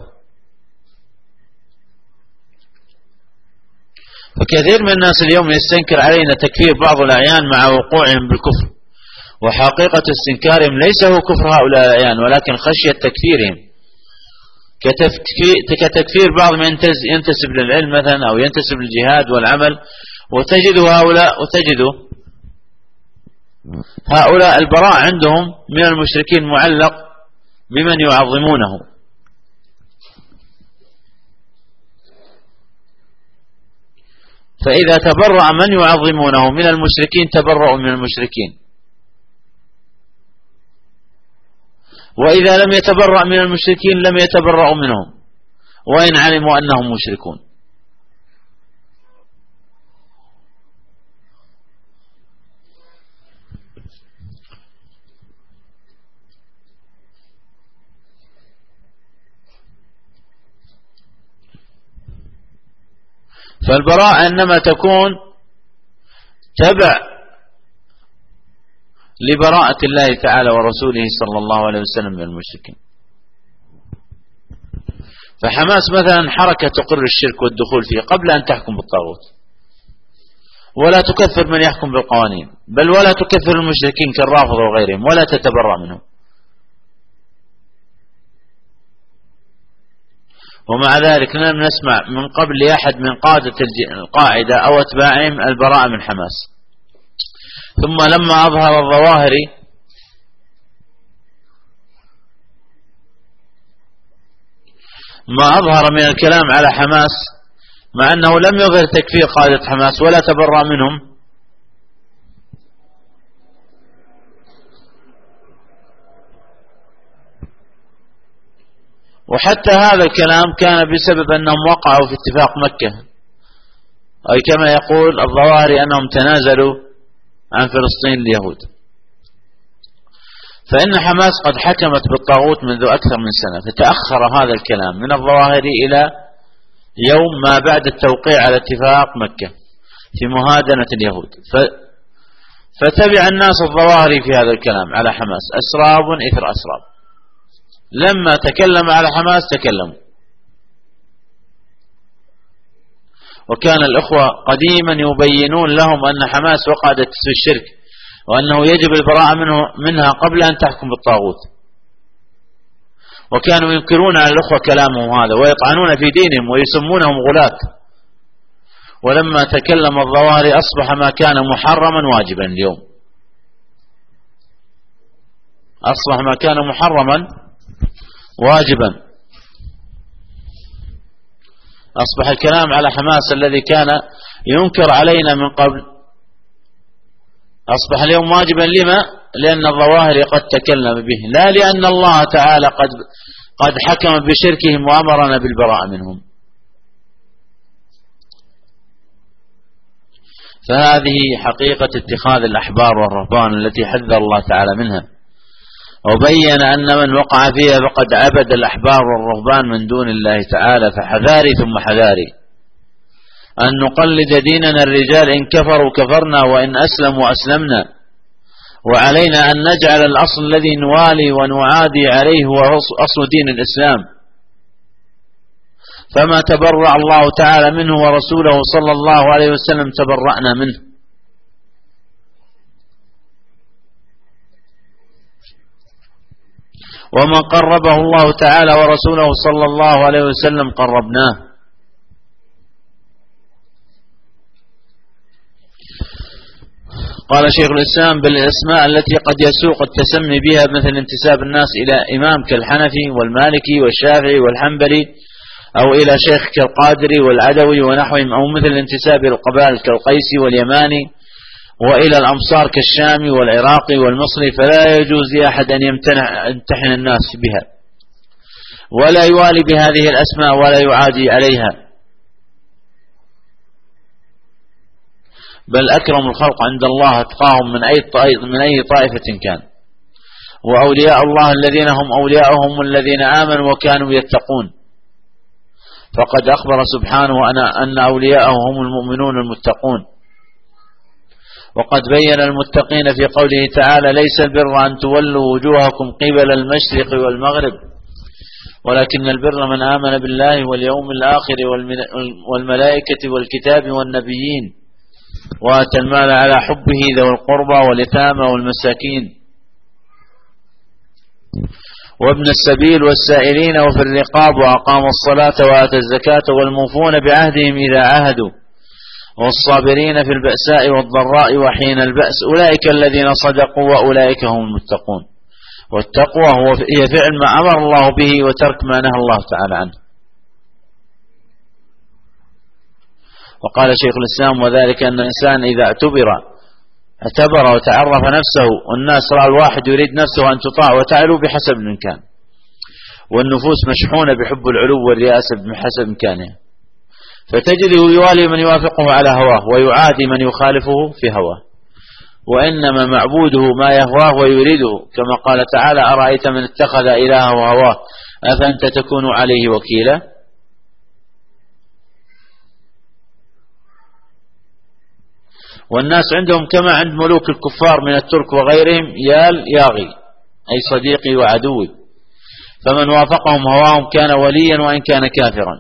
فكثير من الناس اليوم يستنكر علينا تكفير بعض الأعيان مع وقوعهم بالكفر، وحقيقة استنكارهم ليس هو كفر هؤلاء الأعيان ولكن خشية تكفيرهم، كتكفير بعض من ينتسب للعلم مثلا أو ينتسب للجهاد والعمل، وتجد هؤلاء البراء عندهم من المشركين معلق بمن يعظمونه. فإذا تبرأ من يعظمونه من المشركين تبرأوا من المشركين، وإذا لم يتبرأ من المشركين لم يتبرأوا منهم وإن علموا أنهم مشركون. فالبراءة إنما تكون تبع لبراءة الله تعالى ورسوله صلى الله عليه وسلم من المشركين. فحماس مثلا حركة تقر الشرك والدخول فيه قبل أن تحكم بالطاغوت، ولا تكفر من يحكم بالقوانين، بل ولا تكفر المشركين كالرافضة وغيرهم، ولا تتبرأ منهم. ومع ذلك لم نسمع من قبل لأحد من قادة القاعدة أو أتباعهم البراءة من حماس. ثم لما أظهر الظواهري ما أظهر من الكلام على حماس، مع أنه لم يظهر تكفير قادة حماس ولا تبرأ منهم، وحتى هذا الكلام كان بسبب أنهم وقعوا في اتفاق مكة، أي كما يقول الظواهري أنهم تنازلوا عن فلسطين اليهود. فإن حماس قد حكمت بالطاغوت منذ أكثر من سنة، فتأخر هذا الكلام من الظواهري إلى يوم ما بعد التوقيع على اتفاق مكة في مهادنة اليهود، فتبع الناس الظواهري في هذا الكلام على حماس أسراب إثر أسراب. لما تكلم على حماس تكلموا. وكان الأخوة قديما يبينون لهم أن حماس وقعت في الشرك وأنه يجب البراءة منها قبل أن تحكم بالطاغوت، وكانوا ينكرون على الأخوة كلامهم هذا ويطعنون في دينهم ويسمونهم غلاة. ولما تكلم الظواهري أصبح ما كان محرما واجبا اليوم، أصبح ما كان محرما واجبا. أصبح الكلام على حماس الذي كان ينكر علينا من قبل أصبح اليوم واجبا. لما؟ لأن الظواهر قد تكلم به، لا لأن الله تعالى قد حكم بشركهم وأمرنا بالبراءة منهم. فهذه حقيقة اتخاذ الأحبار والرهبان التي حذر الله تعالى منها، وبين أن من وقع فيها فقد عبد الأحبار والرهبان من دون الله تعالى. فحذاري ثم حذاري أن نقلد ديننا الرجال، إن كفروا كفرنا وإن أسلموا أسلمنا، وعلينا أن نجعل الأصل الذي نوالي ونعادي عليه هو أصل دين الإسلام، فما تبرأ الله تعالى منه ورسوله صلى الله عليه وسلم تبرأنا منه. ومن قربه الله تعالى ورسوله صلى الله عليه وسلم قربناه. قال شيخ الإسلام: بالأسماء التي قد يسوق التسمي بها، مثل انتساب الناس إلى إمام كالحنفي والمالكي والشافعي والحنبلي، أو إلى شيخ كالقادري والعدوي ونحوهم، أو مثل الانتساب إلى القبائل كالقيسي واليماني، وإلى الأمصار كالشامي والعراقي والمصري، فلا يجوز لأحد أن يمتحن الناس بها، ولا يوالي بهذه الأسماء ولا يعادي عليها، بل أكرم الخلق عند الله أتقاهم من أي طائفة كان. وأولياء الله الذين هم أولياءهم الذين آمنوا وكانوا يتقون، فقد أخبر سبحانه أن أولياءه هم المؤمنون المتقون. وقد بين المتقين في قوله تعالى: ليس البر أن تولوا وجوهكم قبل المشرق والمغرب، ولكن البر من آمن بالله واليوم الآخر والملائكة والكتاب والنبيين، وآتى المال على حبه ذوي القربى واليتامى والمساكين وابن السبيل والسائلين وفي الرقاب، وأقام الصلاة وآتى الزكاة والموفون بعهدهم إذا عاهدوا، والصابرين في البأساء والضراء وحين البأس، أولئك الذين صدقوا وأولئك هم المتقون. والتقوى هي فعل ما أمر الله به وترك ما نهى الله تعالى عنه. وقال شيخ الإسلام: وذلك أن الإنسان إذا اعتبر وتعرف نفسه، والناس رأى الواحد يريد نفسه أن تطاع وتعلو بحسب الإمكان، والنفوس مشحونة بحب العلو والرئاسة بحسب إمكانها، فتجده يوالي من يوافقه على هواه ويعادي من يخالفه في هواه، وإنما معبوده ما يهواه ويريده، كما قال تعالى: أرأيت من اتخذ إلهه هواه أفأنت تكون عليه وكيلا. والناس عندهم كما عند ملوك الكفار من الترك وغيرهم ياغي، أي صديقي وعدوي، فمن وافقهم هواهم كان وليا وإن كان كافرا،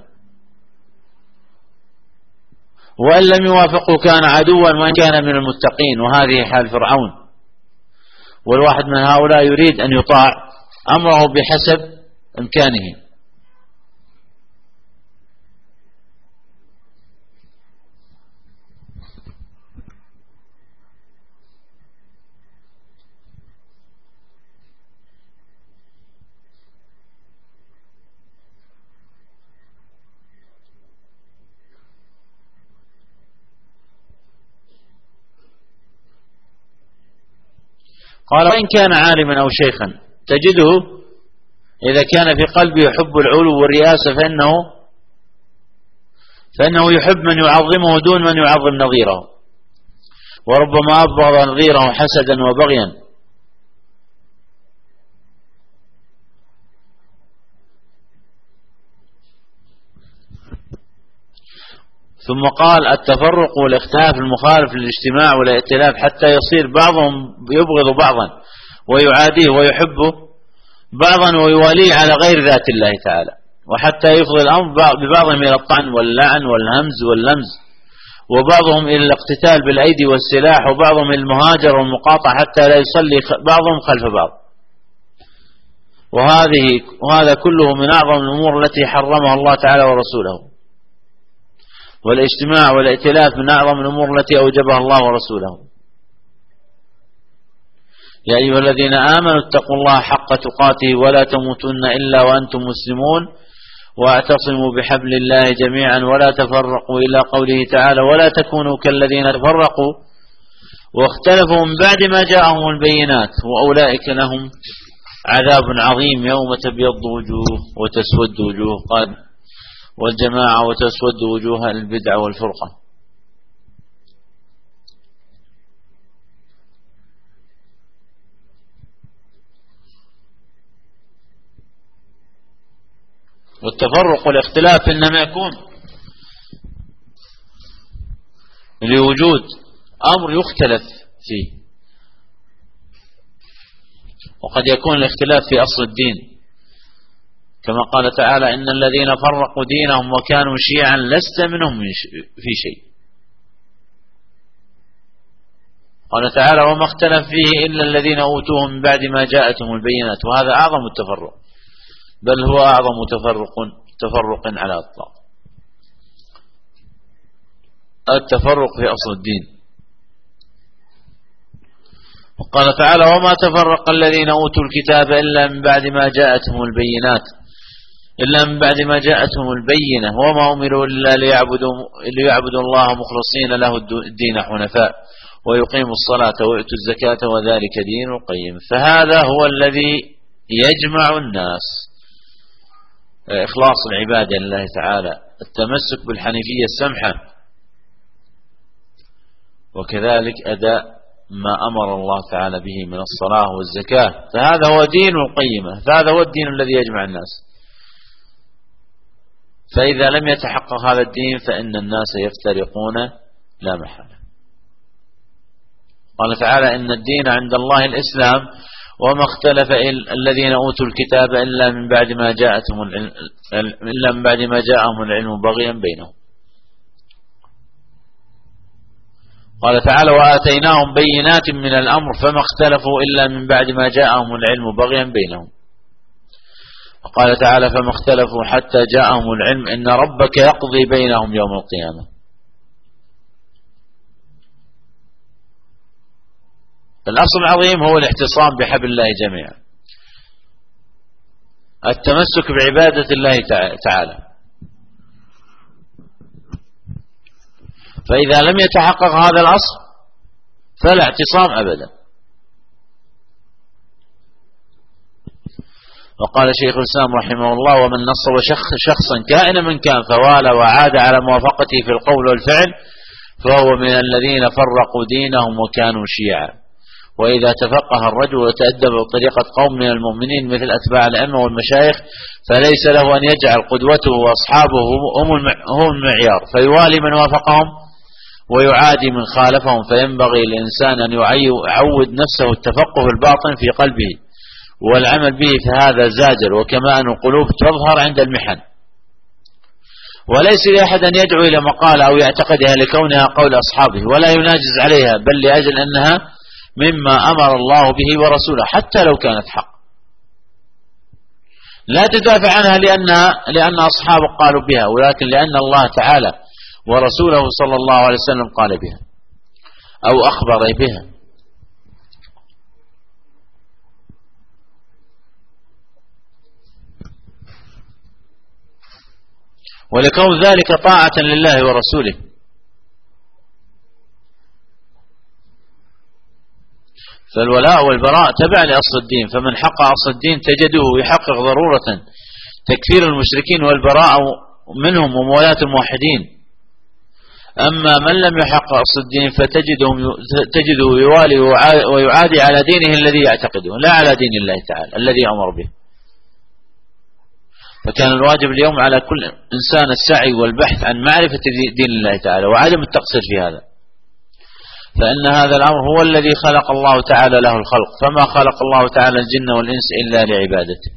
وإن لم يوافقه كان عدوا وإن كان من المتقين. وهذه حال فرعون، والواحد من هؤلاء يريد أن يطاع أمره بحسب إمكانه. قال: وإن كان عالما أو شيخا، تجده إذا كان في قلبه حب العلو والرئاسة فإنه يحب من يعظمه دون من يعظم نظيره، وربما أبغض نظيره حسدا وبغيا. ثم قال: التفرق والاختلاف المخالف للاجتماع والائتلاف، حتى يصير بعضهم يبغض بعضا ويعاديه ويحبه بعضا ويواليه على غير ذات الله تعالى، وحتى يفضي الأمر ببعضهم إلى الطعن واللعن والهمز واللمز، وبعضهم إلى الاقتتال بالأيدي والسلاح، وبعضهم إلى المهاجر والمقاطعة، حتى لا يصلي بعضهم خلف بعض. وهذا كله من أعظم الأمور التي حرمها الله تعالى ورسوله. والاجتماع والائتلاف من أعظم الأمور التي أوجبها الله ورسوله. يا أيها الذين آمنوا اتقوا الله حق تقاته ولا تموتن إلا وأنتم مسلمون، واعتصموا بحبل الله جميعا ولا تفرقوا، إلى قوله تعالى: ولا تكونوا كالذين تفرقوا واختلفوا من بعد ما جاءهم البينات، وأولئك لهم عذاب عظيم يوم تبيض وجوه وتسود وجوه، قال والجماعة، وتسود وجوه البدع والفرقة. والتفرق والاختلاف إنما يكون لوجود أمر يختلف فيه، وقد يكون الاختلاف في أصل الدين، كما قال تعالى: إن الذين فرقوا دينهم وكانوا شيعا لست منهم في شيء. قال تعالى: وما اختلف فيه إلا الذين أوتوه من بعد ما جاءتهم البينات. وهذا أعظم التفرق، بل هو أعظم تفرق على الإطلاق، التفرق في أصل الدين. وقال تعالى: وما تفرق الذين أوتوا الكتاب إلا من بعد ما جاءتهم البينة وما أمروا إلا ليعبدوا الله مخلصين له الدين حنفاء ويقيموا الصلاة ويؤتوا الزكاة وذلك دين القيم. فهذا هو الذي يجمع الناس: إخلاص العبادة لله تعالى، التمسك بالحنيفية السمحة، وكذلك أداء ما أمر الله تعالى به من الصلاة والزكاة. فهذا هو دين القيمة، فهذا هو الدين الذي يجمع الناس. فإذا لم يتحقق هذا الدين فإن الناس يفترقون لا محالة. قال تعالى: إن الدين عند الله الإسلام وما اختلف الذين أوتوا الكتاب إلا من بعد ما جاءهم العلم بغيا بينهم. قال تعالى: وآتيناهم بينات من الأمر فما اختلفوا إلا من بعد ما جاءهم العلم بغيا بينهم. وقال تعالى: فما اختلفوا حتى جاءهم العلم إن ربك يقضي بينهم يوم القيامة. الأصل العظيم هو الاعتصام بحبل الله جميعا، التمسك بعبادة الله تعالى. فإذا لم يتحقق هذا الأصل فلا اعتصام أبدا. وقال شيخ الإسلام رحمه الله: ومن نصب شخصا كائنا من كان فوالى وعاد على موافقته في القول والفعل فهو من الذين فرقوا دينهم وكانوا شيعا. وإذا تفقه الرجل وتأدب بطريقة قوم من المؤمنين مثل أتباع الأئمة والمشايخ فليس له أن يجعل قدوته وأصحابه هم المعيار، فيوالي من وافقهم ويعادي من خالفهم. فينبغي للإنسان أن يعود نفسه التفقه الباطن في قلبه والعمل به، فهذا زاجر، وكما أن القلوب تظهر عند المحن. وليس لأحد أن يدعو إلى مقالة أو يعتقدها لكونها قول أصحابه ولا يناجز عليها، بل لأجل أنها مما أمر الله به ورسوله حتى لو كانت حق. لا تدافع عنها لأن أصحابه قالوا بها، ولكن لأن الله تعالى ورسوله صلى الله عليه وسلم قال بها أو أخبر بها. ولكون ذلك طاعة لله ورسوله. فالولاء والبراء تبع لأصل الدين، فمن حقق أصل الدين تجده يحقق ضرورة تكفير المشركين والبراء منهم وموالاة الموحدين. أما من لم يحقق أصل الدين فتجده يوالي ويعادي على دينه الذي يعتقده لا على دين الله تعالى الذي أمر به. فكان الواجب اليوم على كل إنسان السعي والبحث عن معرفة دين الله تعالى وعدم التقصير في هذا، فإن هذا الأمر هو الذي خلق الله تعالى له الخلق، فما خلق الله تعالى الجن والإنس إلا لعبادته.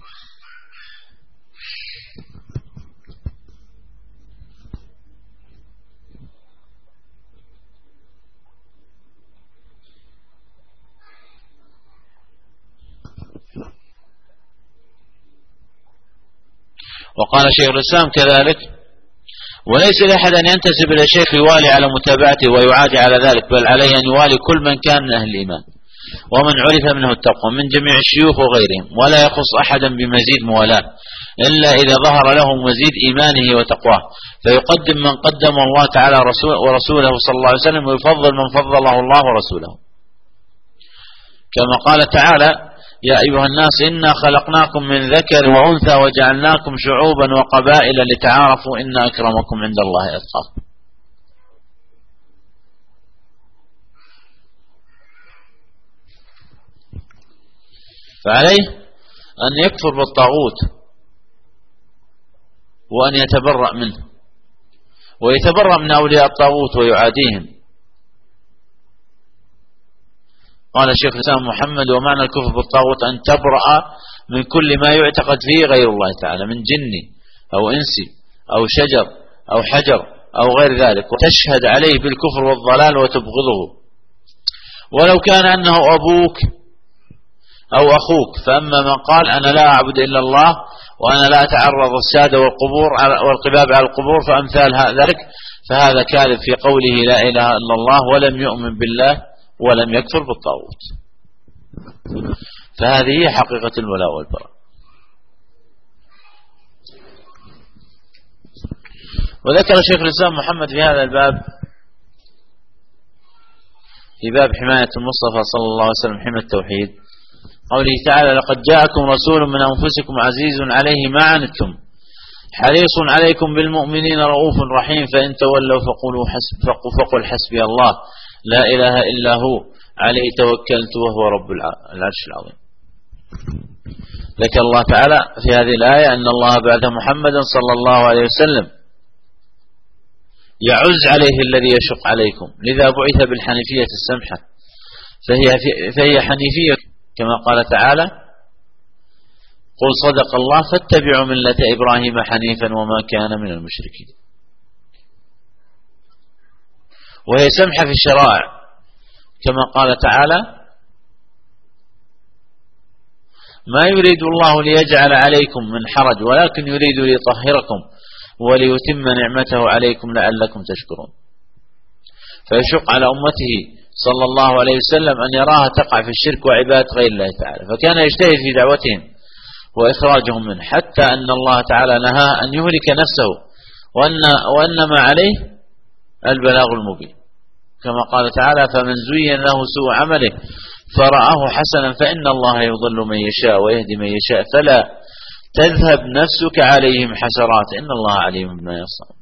وقال شيخ الإسلام كذلك: وليس لأحد أن ينتسب إلى شيخ يوالي على متابعته ويعادي على ذلك، بل عليه أن يوالي كل من كان من أهل الإيمان ومن عرف منه التقوى من جميع الشيوخ وغيرهم، ولا يخص أحدا بمزيد موالاه إلا إذا ظهر له مزيد إيمانه وتقواه، فيقدم من قدم الله تعالى ورسوله صلى الله عليه وسلم، ويفضل من فضله الله ورسوله. كما قال تعالى: يا أيها الناس إنا خلقناكم من ذكر وأنثى وجعلناكم شعوبا وقبائل لتعارفوا إن أكرمكم عند الله أتقاكم. فعليه أن يكفر بالطاغوت وأن يتبرأ منه ويتبرأ من أولياء الطاغوت ويعاديهم. قال الشيخ الإسلام محمد: ومعنى الكفر بالطاغوت أن تبرأ من كل ما يعتقد فيه غير الله تعالى من جني أو إنسي أو شجر أو حجر أو غير ذلك، وتشهد عليه بالكفر والضلال وتبغضه، ولو كان أنه أبوك أو أخوك. فأما من قال: أنا لا أعبد إلا الله وأنا لا أتعرض السادة والقباب على القبور فأمثال ذلك، فهذا كاذب في قوله لا إله إلا الله ولم يؤمن بالله ولم يكفر بالطاغوت. فهذه هي حقيقة الولاء والبراء. وذكر شيخ الإسلام محمد في هذا الباب، في باب حماية المصطفى صلى الله عليه وسلم حمى التوحيد، قوله تعالى: لقد جاءكم رسول من أنفسكم عزيز عليه ما عنتم حريص عليكم بالمؤمنين رؤوف رحيم، فإن تولوا فقل حسبي الله لا إله إلا هو عليه توكلت وهو رب العرش العظيم. ذكر الله تعالى في هذه الآية أن الله بعث محمدا صلى الله عليه وسلم يعز عليه الذي يشق عليكم، لذا بعث بالحنيفية السمحة، فهي حنيفية كما قال تعالى: قل صدق الله فاتبعوا ملة إبراهيم حنيفا وما كان من المشركين. وهي سمحة في الشرائع كما قال تعالى: ما يريد الله ليجعل عليكم من حرج ولكن يريد ليطهركم وليتم نعمته عليكم لعلكم تشكرون. فيشق على أمته صلى الله عليه وسلم أن يراها تقع في الشرك وعبادة غير الله تعالى، فكان يجتهد في دعوتهم وإخراجهم منه، حتى أن الله تعالى نهى أن يهلك نفسه وأن ما عليه البلاغ المبين، كما قال تعالى: فمن زين له سوء عمله فرآه حسنا فإن الله يضل من يشاء ويهدي من يشاء فلا تذهب نفسك عليهم حسرات إن الله عليم بما يصنعون.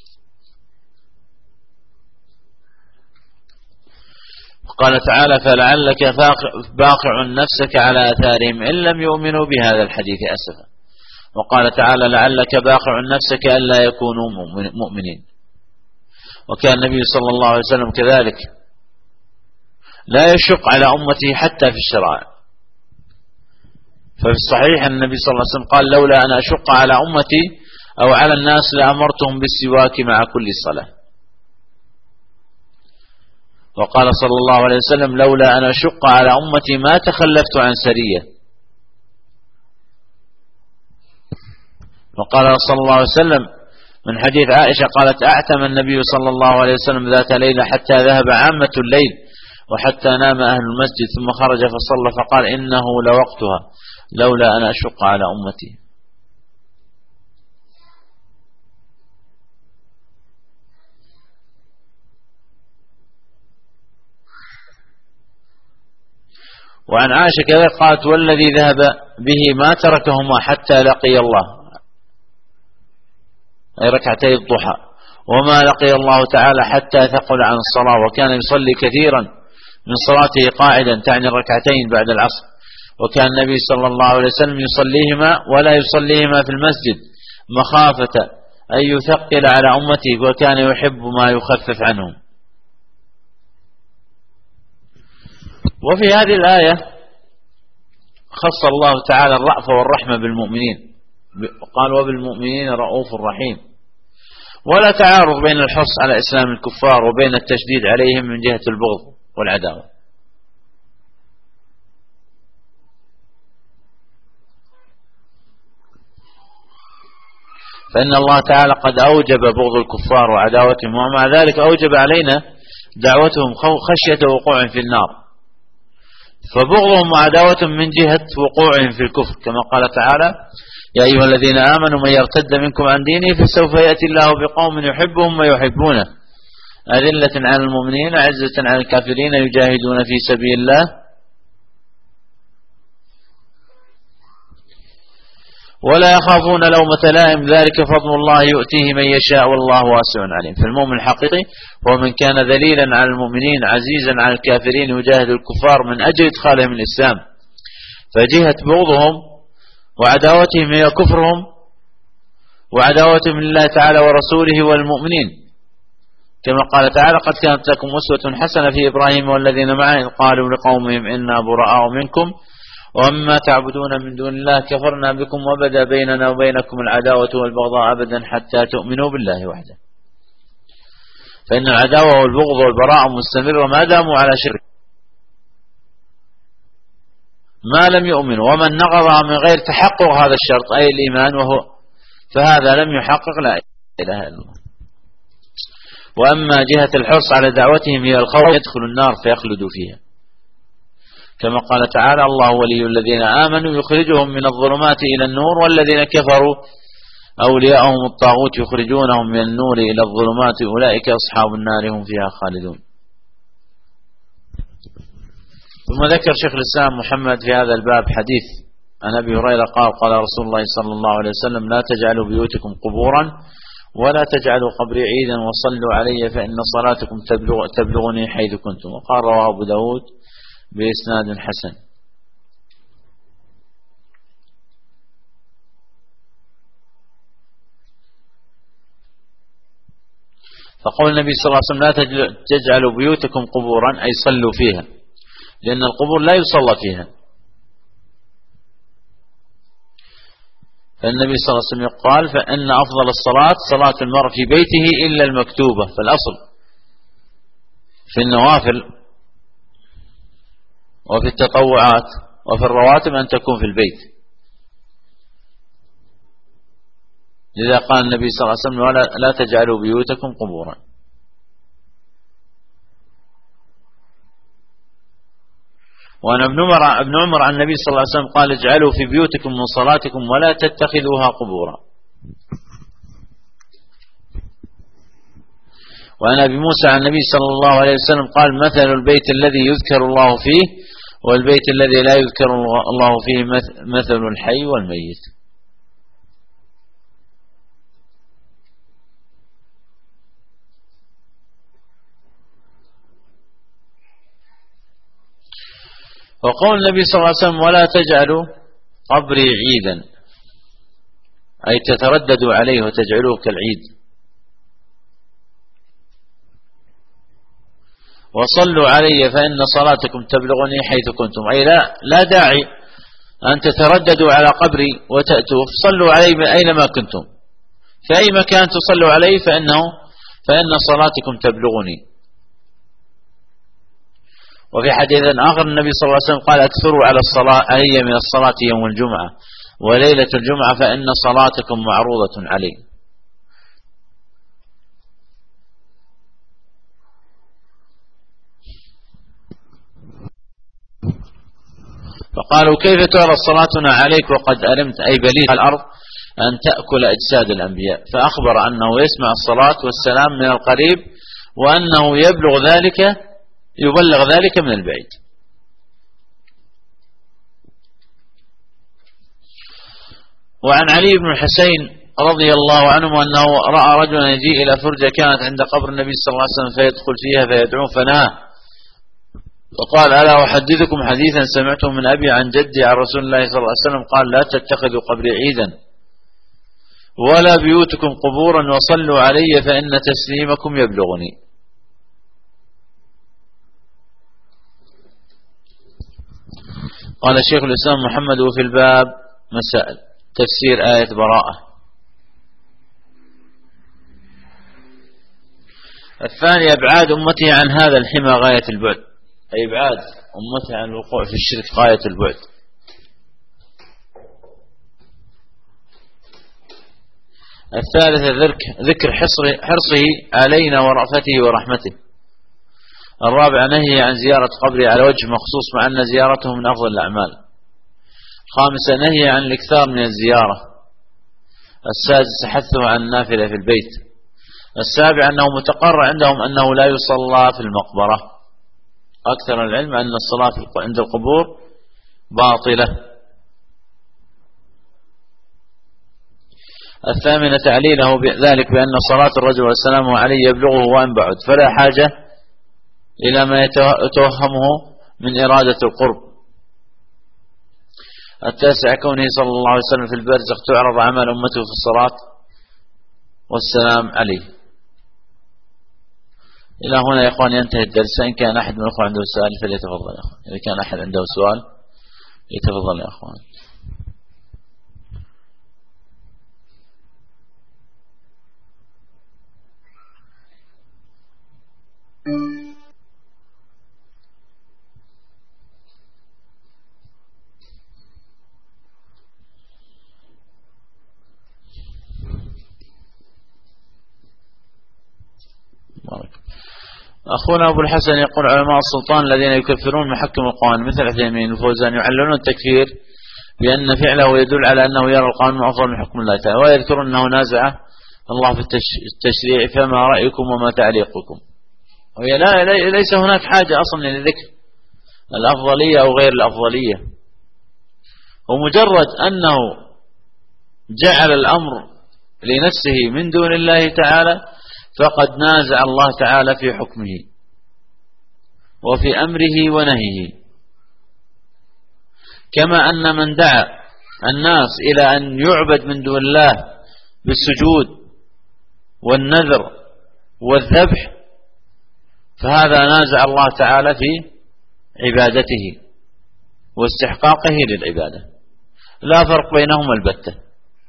قال تعالى: فلعلك باقع نفسك على آثارهم إن لم يؤمنوا بهذا الحديث أسفا. وقال تعالى: لعلك باقع نفسك ألا يكونوا مؤمنين. وكان النبي صلى الله عليه وسلم كذلك لا يشق على أمته حتى في الشرائع. ففي الصحيح أن النبي صلى الله عليه وسلم قال: لولا أن أشق على أمتي أو على الناس لأمرتهم بالسواك مع كل صلاة. وقال صلى الله عليه وسلم: لولا أن أشق على أمتي ما تخلفت عن سرية. وقال صلى الله عليه وسلم من حديث عائشة قالت: أعتم النبي صلى الله عليه وسلم ذات ليلة حتى ذهب عامة الليل وحتى نام أهل المسجد ثم خرج فصلى فقال: إنه لوقتها لولا أن أشق على أمتي. وعن عائشة كذا قالت: والذي ذهب به ما تركهما حتى لقي الله، أي ركعتي الضحى، وما لقي الله تعالى حتى ثقل عن الصلاة، وكان يصلي كثيرا من صلاته قاعدا تعني الركعتين بعد العصر، وكان النبي صلى الله عليه وسلم يصليهما ولا يصليهما في المسجد مخافة أن يثقل على أمته، وكان يحب ما يخفف عنهم. وفي هذه الآية خص الله تعالى الرأفة والرحمة بالمؤمنين، قال: وبالمؤمنين رؤوف رحيم، ولا تعارض بين الحرص على إسلام الكفار وبين التشديد عليهم من جهة البغض والعداوة. فإن الله تعالى قد أوجب بغض الكفار وعداوتهم، ومع ذلك أوجب علينا دعوتهم خشية وقوع في النار، فبغضهم وعداوتهم من جهة وقوعهم في الكفر، كما قال تعالى: يا أيها الذين آمنوا من يرتد منكم عن دينه فسوف يأتي الله بقوم يحبهم ويحبونه أذلة على المؤمنين أعزة على الكافرين يجاهدون في سبيل الله ولا يخافون لومة لائم، ذلك فضل الله يؤتيه من يشاء والله واسع عليم. فالمؤمن الحقيقي هو من كان ذليلا على المؤمنين عزيزا على الكافرين يجاهد الكفار من أجل إدخالهم الإسلام، فجهة بغضهم وعداوتهم هي كفرهم وعداوتهم لله تعالى ورسوله والمؤمنين، كما قال تعالى: قد كانت لكم أسوة حسنة في إبراهيم والذين معه إذ قالوا لقومهم إنا براء منكم ومما تعبدون من دون الله كفرنا بكم وبدا بيننا وبينكم العداوة والبغضاء أبدا حتى تؤمنوا بالله وحده. فإن العداوة والبغض والبراء مستمرة ما داموا على شرك ما لم يؤمنوا، ومن نقضها من غير تحقق هذا الشرط أي الإيمان فهذا لم يحقق لا إله إلا الله. وأما جهة الحرص على دعوتهم إلى الخوف يدخل النار فيخلدوا فيها، كما قال تعالى: الله ولي الذين آمنوا يخرجهم من الظلمات إلى النور والذين كفروا أولياءهم الطاغوت يخرجونهم من النور إلى الظلمات أولئك أصحاب النار هم فيها خالدون. ثم ذكر شيخ الإسلام محمد في هذا الباب حديث عن أبي هريرة قال: قال رسول الله صلى الله عليه وسلم: لا تجعلوا بيوتكم قبورا ولا تجعلوا قبري عيدا وصلوا علي فإن صلاتكم تبلغني حيث كنتم. وقال رواه أبو داود بإسناد حسن. فقول النبي صلى الله عليه وسلم: لا تجعلوا بيوتكم قبورا أي صلوا فيها، لأن القبور لا يصلى فيها. فالنبي صلى الله عليه وسلم قال: فإن أفضل الصلاة صلاة المرء في بيته إلا المكتوبة. فالأصل في النوافل وفي التطوعات وفي الرواتب أن تكون في البيت. لذا قال النبي صلى الله عليه وسلم: لا تجعلوا بيوتكم قبورا. وعن ابن عمر عن النبي صلى الله عليه وسلم قال: اجعلوا في بيوتكم من صلاتكم ولا تتخذوها قبورا. وعن أبي موسى عن النبي صلى الله عليه وسلم قال: مثل البيت الذي يذكر الله فيه والبيت الذي لا يذكر الله فيه مثل الحي والميت. وقول النبي صلى الله عليه وسلم: ولا تجعلوا قبري عيدا، أي تترددوا عليه وتجعلوه كالعيد. وصلوا علي فإن صلاتكم تبلغني حيث كنتم، أي لا داعي أن تترددوا على قبري وتأتوا، صلوا علي أينما كنتم، في أي مكان تصلوا علي فإن صلاتكم تبلغني. وفي حديث آخر النبي صلى الله عليه وسلم قال: اكثروا علي من الصلاة يوم الجمعة وليلة الجمعة فإن صلاتكم معروضة علي. فقالوا: كيف تعرض صلاتنا عليك وقد ألمت، أي بليت الأرض أن تأكل أجساد الأنبياء. فأخبر أنه يسمع الصلاة والسلام من القريب وأنه يبلغ ذلك من البعيد. وعن علي بن الحسين رضي الله عنه أنه رأى رجلا يجيء إلى فرجة كانت عند قبر النبي صلى الله عليه وسلم فيدخل فيها فيدعو فنهى، وقال: ألا أحدثكم حديثا سمعته من أبي عن جدي عن رسول الله صلى الله عليه وسلم قال: لا تتخذوا قبري عيدا ولا بيوتكم قبورا وصلوا علي فإن تسليمكم يبلغني. قال الشيخ الإسلام محمد: وفي الباب مسائل. تفسير آية براءة. الثاني: إبعاد أمته عن هذا الحمى غاية البعد، أي إبعاد أمته عن الوقوع في الشرك غاية البعد. الثالث: ذكر حرصه علينا ورأفته ورحمته. الرابع: نهي عن زيارة قبره على وجه مخصوص مع أن زيارته من أفضل الأعمال. الخامس: نهي عن الإكثار من الزيارة. السادس: حثه عن النافلة في البيت. السابع: أنه متقرر عندهم أنه لا يصلى في المقبرة. أكثر العلم أن الصلاة عند القبور باطلة. الثامنة: تعليله ذلك بأن صلاة الرجل والسلام عليه يبلغه وأن بعد، فلا حاجة إلى ما يتوهمه من إرادة القرب. التاسع: كونه صلى الله عليه وسلم في البرزخ تعرض أعمال أمته في الصلاة والسلام عليه. إلى هنا يا إخوان ينتهي الدرس. إن كان أحد من الأخوة عنده سؤال فليتفضل يا أخوان. إذا كان أحد عنده سؤال يتفضل يا أخوان. أخونا أبو الحسن يقول علماء السلطان الذين يكفرون محكم القوانين مثل عثيمين الفوزان يعلنون التكفير بأن فعله يدل على أنه يرى القانون أفضل من حكم الله تعالى، ويذكرون أنه نازع الله في التشريع. فما رأيكم وما تعليقكم؟ وهي ليس هناك حاجة أصلا لذكر الأفضلية أو غير الأفضلية، ومجرد أنه جعل الأمر لنفسه من دون الله تعالى فقد نازع الله تعالى في حكمه وفي أمره ونهيه. كما أن من دعا الناس إلى أن يعبد من دون الله بالسجود والنذر والذبح فهذا نازع الله تعالى في عبادته واستحقاقه للعبادة، لا فرق بينهما البتة.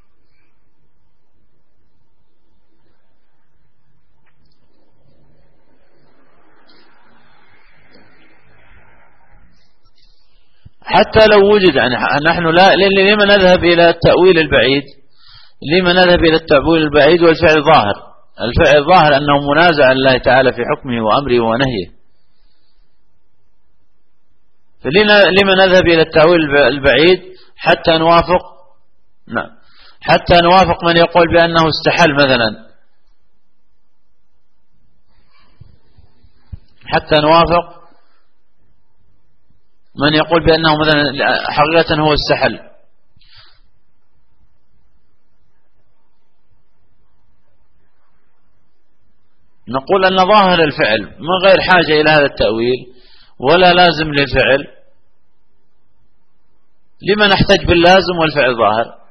حتى لو وجد نحن لما نذهب إلى التأويل البعيد؟ لما نذهب إلى التأويل البعيد والفعل ظاهر؟ الفعل ظاهر أنه منازع الله تعالى في حكمه وأمره ونهيه. لما نذهب إلى التأويل البعيد؟ حتى نوافق حتى نوافق من يقول بأنه استحل مثلا، حتى نوافق من يقول بأنه مثلا حقيقة هو استحل. نقول أن ظاهر الفعل من غير حاجة إلى هذا التأويل ولا لازم للفعل. لما نحتاج باللازم والفعل ظاهر؟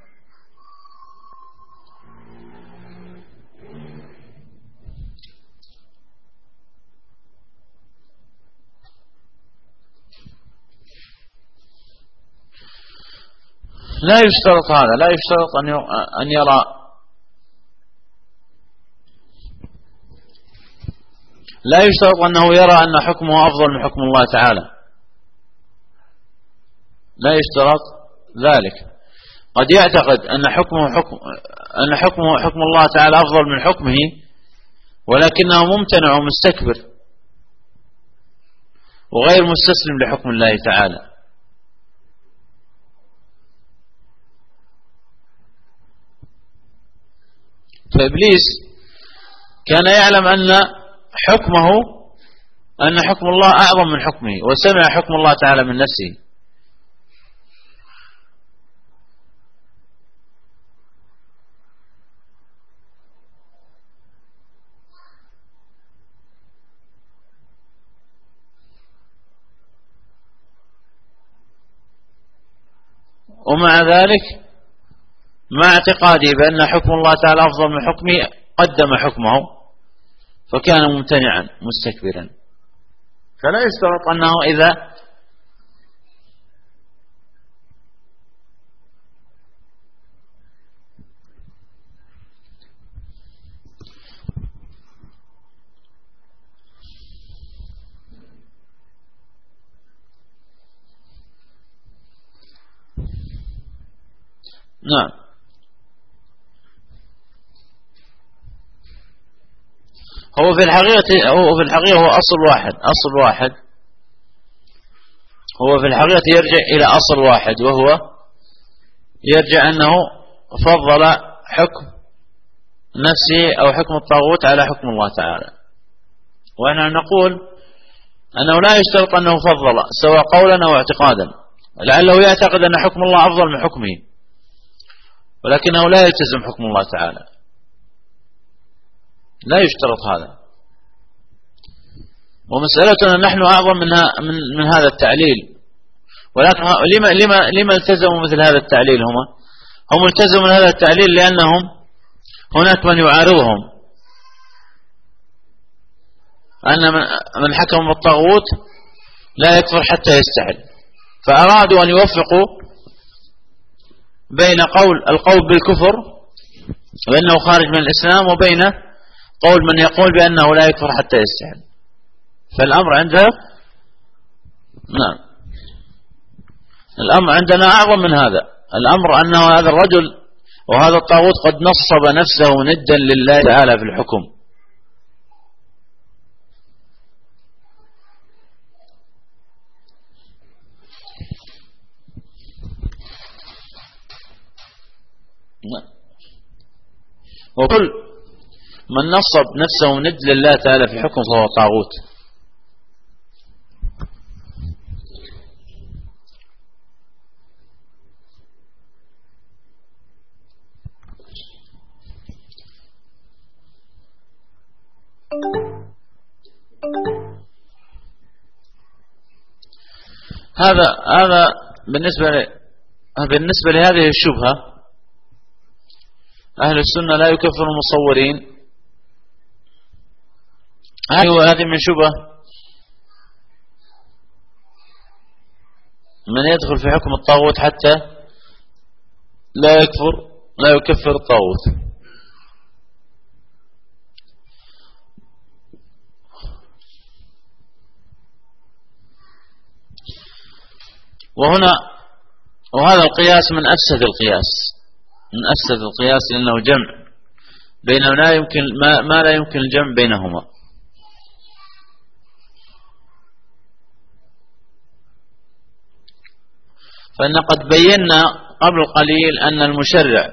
لا يشترط هذا، لا يشترط أن يرى، لا يشترط أنه يرى أن حكمه أفضل من حكم الله تعالى، لا يشترط ذلك. قد يعتقد أن حكمه حكم الله تعالى أفضل من حكمه ولكنه ممتنع ومستكبر وغير مستسلم لحكم الله تعالى. فإبليس كان يعلم أن حكم الله أعظم من حكمه وسمع حكم الله تعالى من نفسه. ومع ذلك مع اعتقاده بأن حكم الله تعالى أفضل من حكمه قدم حكمه فكان ممتنعا مستكبرا. فلا يشترط أنه إذا نعم. هو في الحقيقة هو أصل واحد. هو في الحقيقة يرجع إلى أصل واحد، وهو يرجع أنه فضل حكم نفسه أو حكم الطاغوت على حكم الله تعالى. ونحن نقول أنه لا يشترط أنه فضل سواء قولا أو اعتقادا، لعله يعتقد أن حكم الله أفضل من حكمه ولكنه لا يلتزم حكم الله تعالى، لا يشترط هذا. ومسألتنا نحن أعظم من هذا التعليل. ولكن لما التزموا مثل هذا التعليل؟ هم التزموا هذا التعليل لأنهم هناك من يعارضهم، أن من حكم بالطاغوت لا يكفر حتى يستحل، فأرادوا أن يوفقوا بين القول بالكفر وأنه خارج من الإسلام وبين قول من يقول بأنه لا يكفر حتى يستحل. فالأمر عندنا نعم، الأمر عندنا أعظم من هذا. الأمر أنه هذا الرجل وهذا الطاغوت قد نصب نفسه ندا لله تعالى في الحكم. وكل من نصب نفسه ند لله تعالى في الحكم فهو طاغوت. هذا بالنسبة لهذه الشبهة، أهل السنة لا يكفر المصورين. هذه من شبهة من يدخل في حكم الطاغوت حتى لا يكفر الطاغوت. وهذا القياس من أفسد القياس لأنه جمع بينه لا يمكن ما لا يمكن الجمع بينهما. فإن قد بينا قبل قليل أن المشرع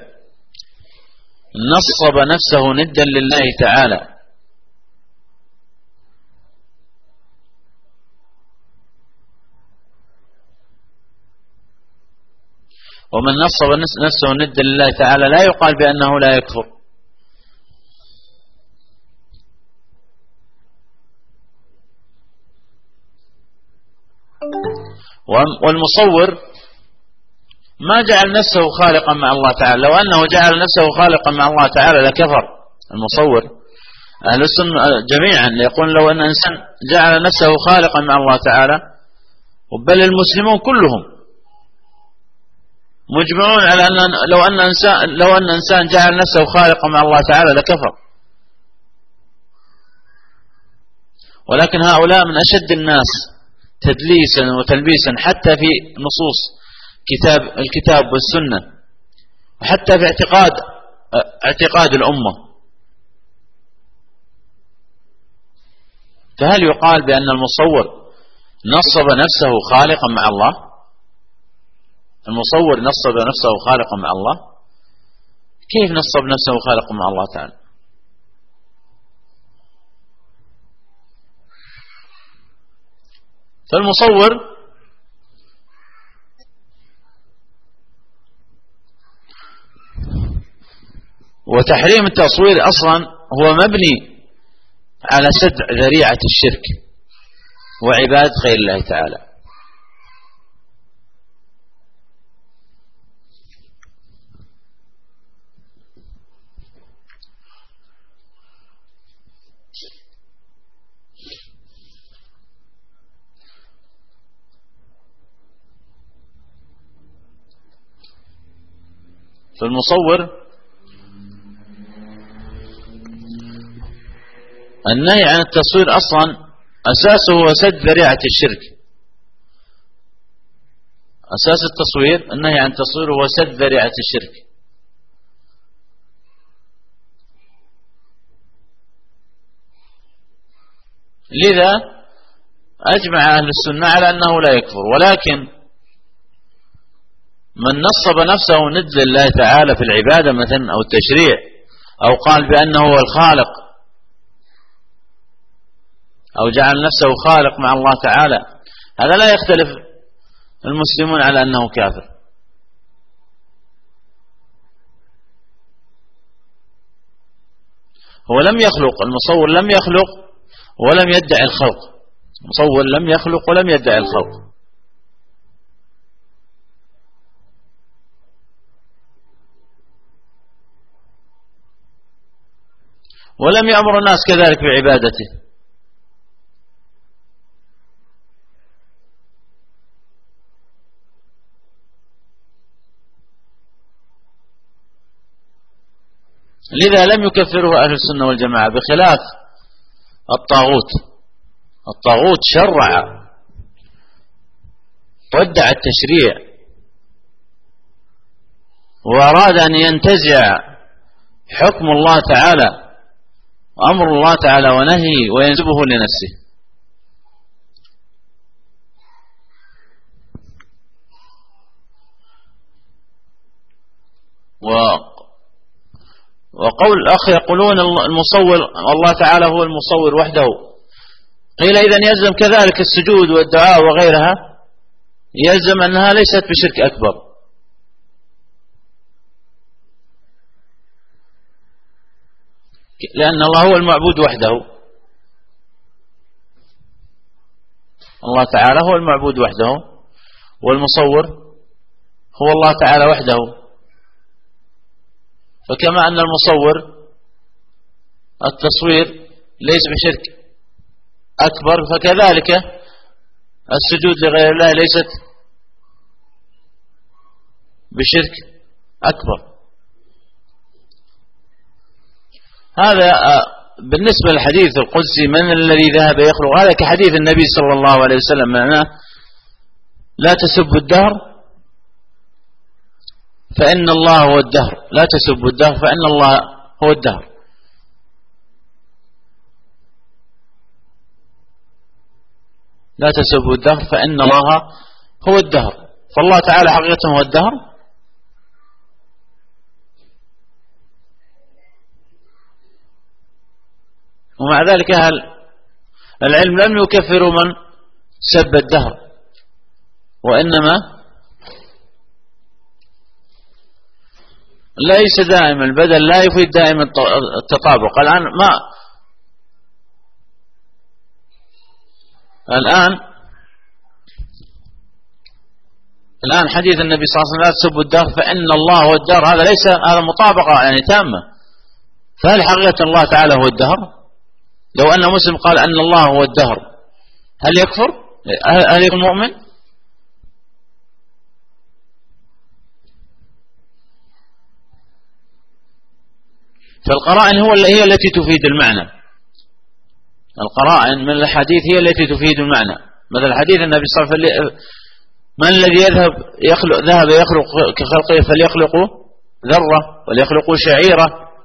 نصب نفسه ندا لله تعالى، ومن نصب نفسه ندا لله تعالى لا يقال بأنه لا يكفر. والمصور ما جعل نفسه خالقا مع الله تعالى. لو أنه جعل نفسه خالقا مع الله تعالى لكفر المصور. أهل السنة جميعا يقول لو أن إنسان جعل نفسه خالقا مع الله تعالى، بل المسلمون كلهم مجمعون على أن لو أن إنسان جعل نفسه خالقا مع الله تعالى لكفر. ولكن هؤلاء من أشد الناس تدليسا وتلبيسا حتى في نصوص الكتاب والسنة، وحتى في اعتقاد الأمة. فهل يقال بأن المصور نصب نفسه خالقا مع الله؟ المصور نصب نفسه خالقا مع الله؟ كيف نصب نفسه خالقا مع الله تعالى؟ فالمصور وتحريم التصوير أصلا هو مبني على سد ذريعة الشرك وعبادة غير الله تعالى. فالمصور النهي عن التصوير أصلا أساسه هو سد ذريعة الشرك. أساس التصوير النهي عن التصوير هو سد ذريعة الشرك. لذا أجمع أهل السنة على أنه لا يكفر. ولكن من نصب نفسه ند لله تعالى في العبادة مثلا أو التشريع، أو قال بأنه هو الخالق، أو جعل نفسه خالق مع الله تعالى، هذا لا يختلف المسلمون على أنه كافر. هو لم يخلق، المصور لم يخلق ولم يدعي الخلق. المصور لم يخلق ولم يدعي الخلق. ولم يأمر الناس كذلك بعبادته. لذا لم يكفره أهل السنة والجماعة، بخلاف الطاغوت. الطاغوت شرع ودع التشريع وأراد أن ينتزع حكم الله تعالى وأمر الله تعالى ونهي وينسبه لنفسه. وقول الأخ يقولون المصور الله تعالى هو المصور وحده، قيل إذن يلزم كذلك السجود والدعاء وغيرها، يلزم أنها ليست بشرك أكبر، لأن الله هو المعبود وحده. الله تعالى هو المعبود وحده، والمصور هو الله تعالى وحده. فكما أن المصور التصوير ليس بشرك أكبر، فكذلك السجود لغير الله ليست بشرك أكبر. هذا بالنسبة للحديث القدسي من الذي ذهب يخلق، هذا كحديث النبي صلى الله عليه وسلم، معناه لا تسبوا الدهر فإن الله هو الدهر، لا تسبوا الدهر فإن الله هو الدهر. لا تسبوا الدهر فإن الله هو الدهر، فالله تعالى حقيقة هو الدهر. ومع ذلك أهل العلم لم يكفروا من سب الدهر، وإنما ليس دائما البدل لا يفيد دائما التطابق. الآن حديث النبي صلى الله عليه وسلم لا تسبوا الدهر فإن الله هو الدهر، هذا ليس هذا مطابقة يعني تامة. فهل حقيقة الله تعالى هو الدهر؟ لو أن مسلم قال أن الله هو الدهر هل يكفر؟ هل يكون مؤمن؟ فالقرائن هي التي تفيد المعنى. القرائن من الحديث هي التي تفيد المعنى. مثل حديث النبي صلى الله عليه وسلم من الذي ذهب يخلق كخلقه فليخلقوا ذرة وليخلقوا شعيرة،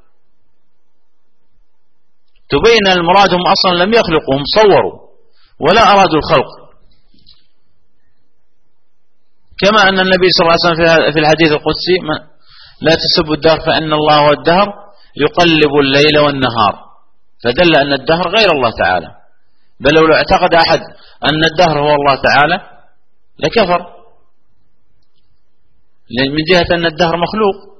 تبين المراد هم أصلا لم يخلقوا، هم صوروا ولا أرادوا الخلق. كما أن النبي صلى الله عليه وسلم في الحديث القدسي لا تسبوا الدهر فإن الله هو الدهر يقلب الليل والنهار، فدل أن الدهر غير الله تعالى. بل لو اعتقد أحد أن الدهر هو الله تعالى لكفر، من جهة أن الدهر مخلوق.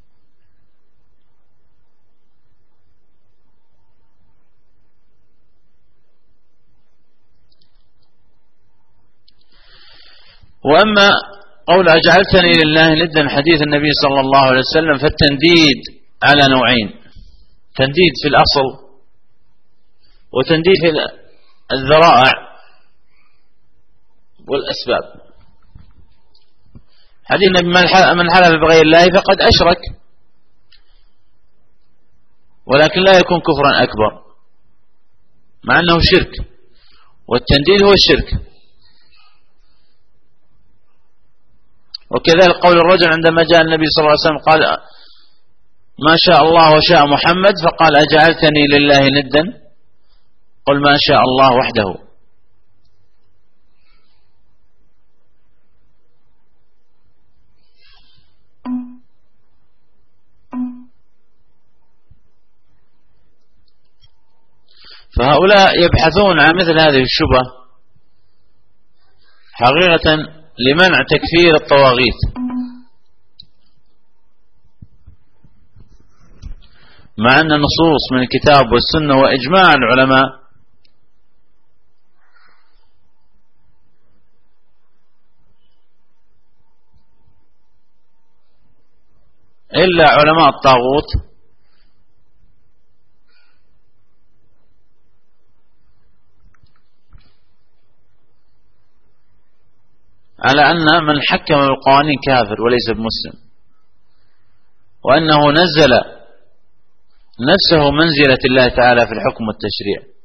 وأما قول أجعلتني لله ندا حديث النبي صلى الله عليه وسلم، فالتنديد على نوعين: تنديد في الأصل وتنديد في الذرائع والأسباب. حديث النبي من حلف بغير الله فقد أشرك، ولكن لا يكون كفرا أكبر مع أنه شرك، والتنديد هو الشرك. وكذلك قول الرجل عندما جاء النبي صلى الله عليه وسلم قال ما شاء الله وشاء محمد، فقال أجعلتني لله ندا، قل ما شاء الله وحده. فهؤلاء يبحثون عن مثل هذه الشبهة حقيقة لمنع تكفير الطواغيت، مع أن النصوص من الكتاب والسنة وإجماع العلماء إلا علماء الطاغوت على أن من حكم القوانين كافر وليس بمسلم، وأنه نزل نفسه منزلة الله تعالى في الحكم والتشريع.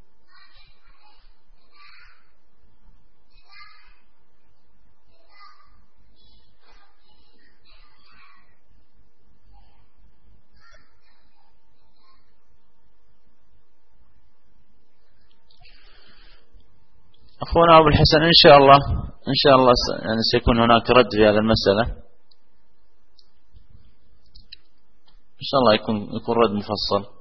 أخونا أبو الحسن إن شاء الله يعني سيكون هناك رد في هذه المسألة إن شاء الله، يكون رد مفصل.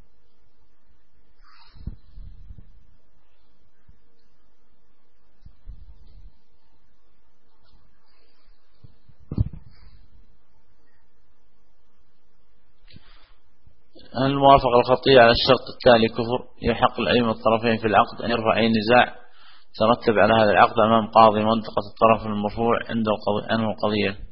الموافقة الخطية على الشرط التالي كفر. يحق لأيما الطرفين في العقد أن يرفع أي نزاع ترتب على هذا العقد أمام قاضي منطقة الطرف المرفوع عنه القضية.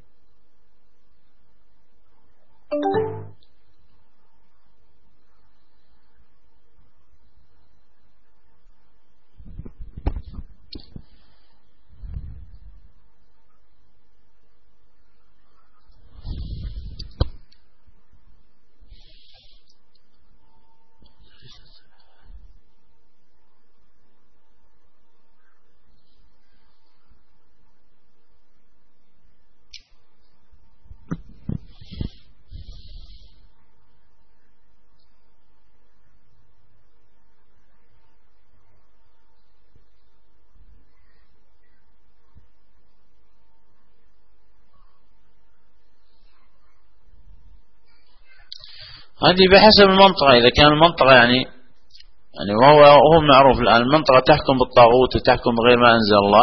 هذه بحسب المنطقة. إذا كان المنطقة يعني وهو معروف الآن المنطقة تحكم بالطاغوت وتحكم بغير ما أنزل الله،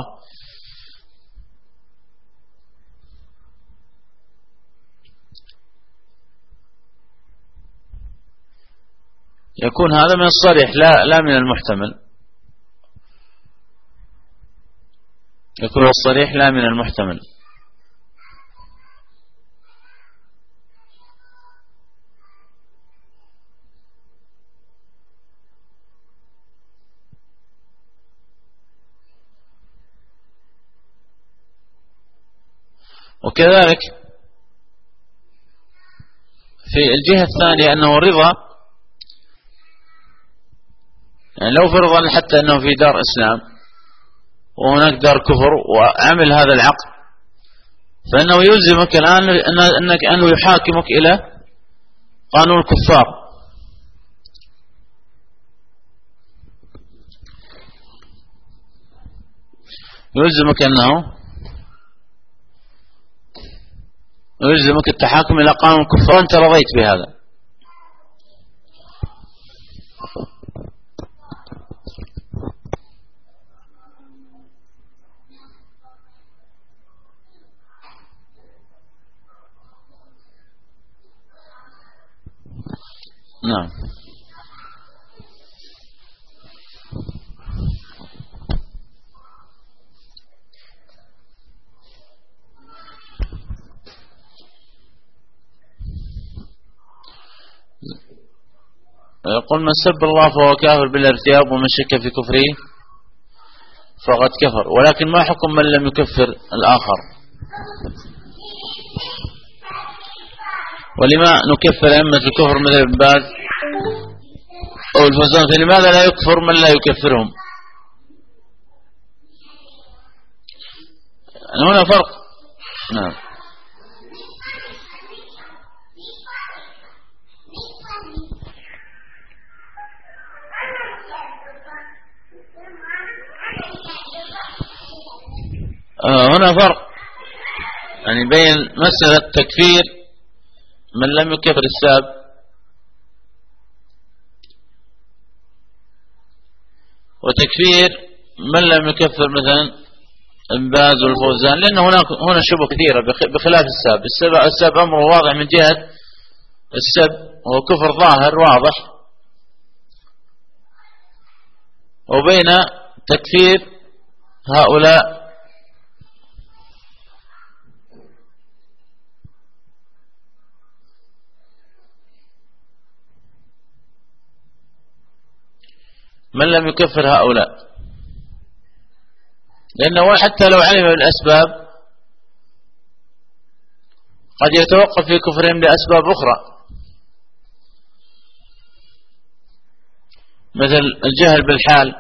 يكون هذا من الصريح لا من المحتمل، يكون الصريح لا من المحتمل. وكذلك في الجهة الثانية أنه رضا، يعني لو فرضا حتى أنه في دار إسلام وهناك دار كفر وعمل هذا العقد، فإنه يلزمك الآن أنه يحاكمك إلى قانون الكفار، يلزمك يلزمك التحاكم إلى قانون الكفار وأنت رضيت بهذا. نعم. يقول من سب الله فهو كافر بالارتياب، ومن شك في كفره فقد كفر. ولكن ما حكم من لم يكفر الآخر؟ ولما نكفر أئمة الكفر مثل ابن باز أو الفوزان، فلماذا لا يكفر من لا يكفرهم؟ هنا فرق. نعم. هنا فرق يعني بين مسألة تكفير من لم يكفر الساب وتكفير من لم يكفر مثلا ابن باز والفوزان، لأن هنا شبه كثيرة بخلاف الساب. الساب أمره واضح من جهة السب، هو كفر ظاهر واضح، وبين تكفير هؤلاء من لم يكفر هؤلاء، لأنه حتى لو علم بالأسباب قد يتوقف في كفرهم لأسباب أخرى. مثل الجهل بالحال،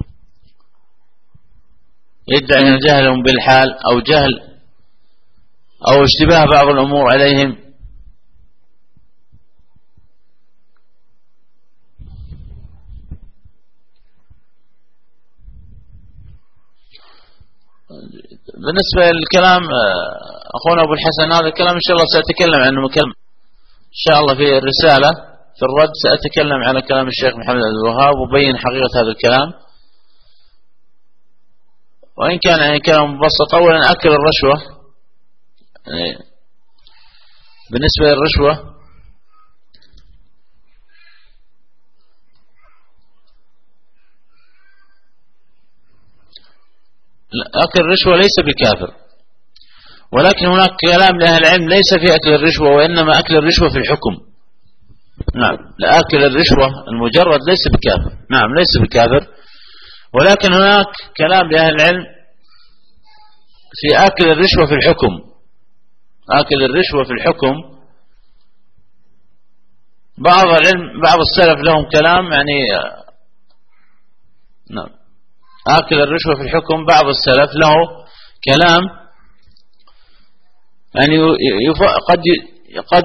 يدعي أن جهلهم بالحال أو جهل أو اشتباه بعض الأمور عليهم. بالنسبة للكلام أخونا أبو الحسن، هذا الكلام إن شاء الله سأتكلم عنه إن شاء الله في الرسالة في الرد، سأتكلم على كلام الشيخ محمد عبد الوهاب وبين حقيقة هذا الكلام، وإن كان يعني كلام مبسط. أولا أكل الرشوة، بالنسبة للرشوة أكل الرشوة ليس بكافر، ولكن هناك كلام لأهل العلم ليس في أكل الرشوة، وإنما أكل الرشوة في الحكم. نعم، لأكل الرشوة المجرد ليس بكافر، نعم ليس بكافر، ولكن هناك كلام لأهل العلم في أكل الرشوة في الحكم. أكل الرشوة في الحكم بعض العلم، بعض السلف لهم كلام يعني نعم، أكل الرشوة في الحكم بعض السلف له كلام يعني قد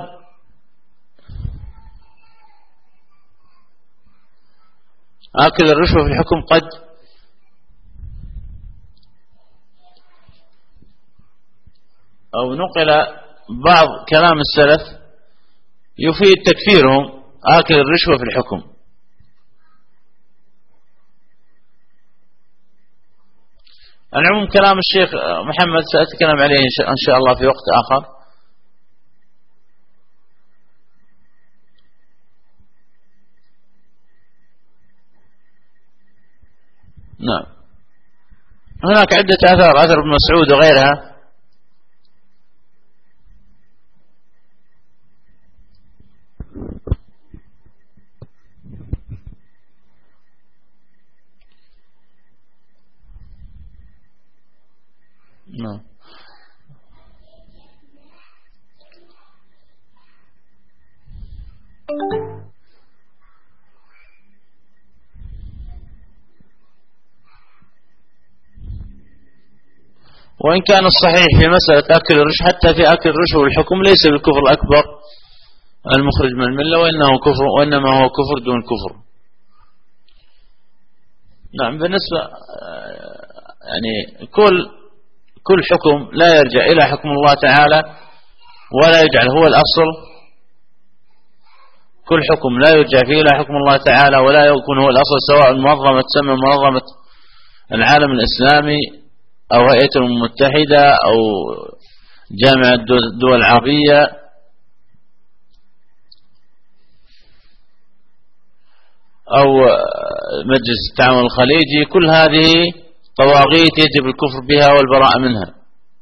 أكل الرشوة في الحكم قد أو نقل بعض كلام السلف يفيد تكفيرهم آكل الرشوة في الحكم. العموم كلام الشيخ محمد سأتكلم عليه إن شاء الله في وقت آخر. نعم، هناك عدة آثار، أثر ابن مسعود وغيرها. نعم، وإن كان الصحيح في مسألة أكل الرشوة، حتى في أكل الرشوة والحكم ليس بالكفر الأكبر المخرج من الملة، وإنما هو كفر دون كفر. نعم، بالنسبة يعني كل حكم لا يرجع إلى حكم الله تعالى ولا يجعل هو الأصل، كل حكم لا يرجع فيه إلى حكم الله تعالى ولا يكون هو الأصل، سواء منظمة تسمى منظمة العالم الإسلامي أو هيئة الأمم المتحدة أو جامعة الدول العربية أو مجلس التعاون الخليجي، كل هذه طواغيت يجب الكفر بها والبراءة منها،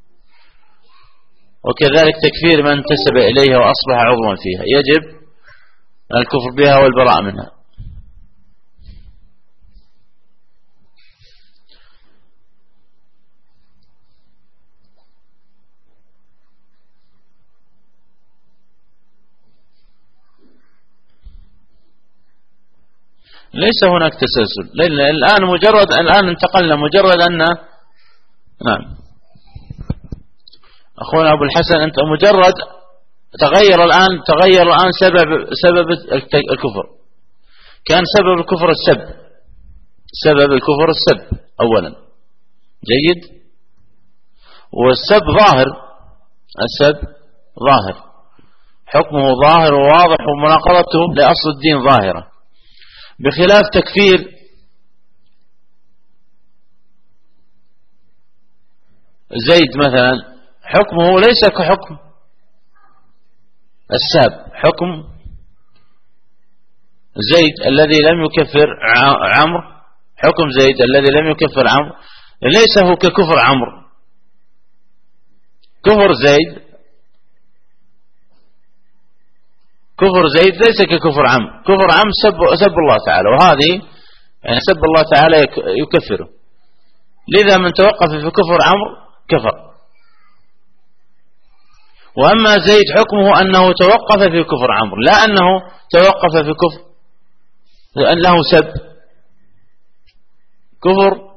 وكذلك تكفير من انتسب إليها وأصبح عضوا فيها يجب الكفر بها والبراءة منها. ليس هناك تسلسل، لأن الآن انتقلنا مجرد أن نعم أخونا أبو الحسن، أنت مجرد تغير الآن سبب الكفر. كان سبب الكفر السب أولا، جيد، والسب ظاهر، السب ظاهر، حكمه ظاهر وواضح ومناقضته لأصل الدين ظاهرة، بخلاف تكفير زيد مثلا، حكمه ليس كحكم الساب، حكم زيد الذي لم يكفر عمرو، حكم زيد الذي لم يكفر عمرو ليس هو ككفر عمرو. كفر زيد ليس ككفر عمرو، كفر عمرو سب الله تعالى، وهذه يعني سب الله تعالى يكفره، لذا من توقف في كفر عمرو كفر. وأما زيد حكمه أنه توقف في كفر عمرو، لا أنه توقف في كفر أنه سب، كفر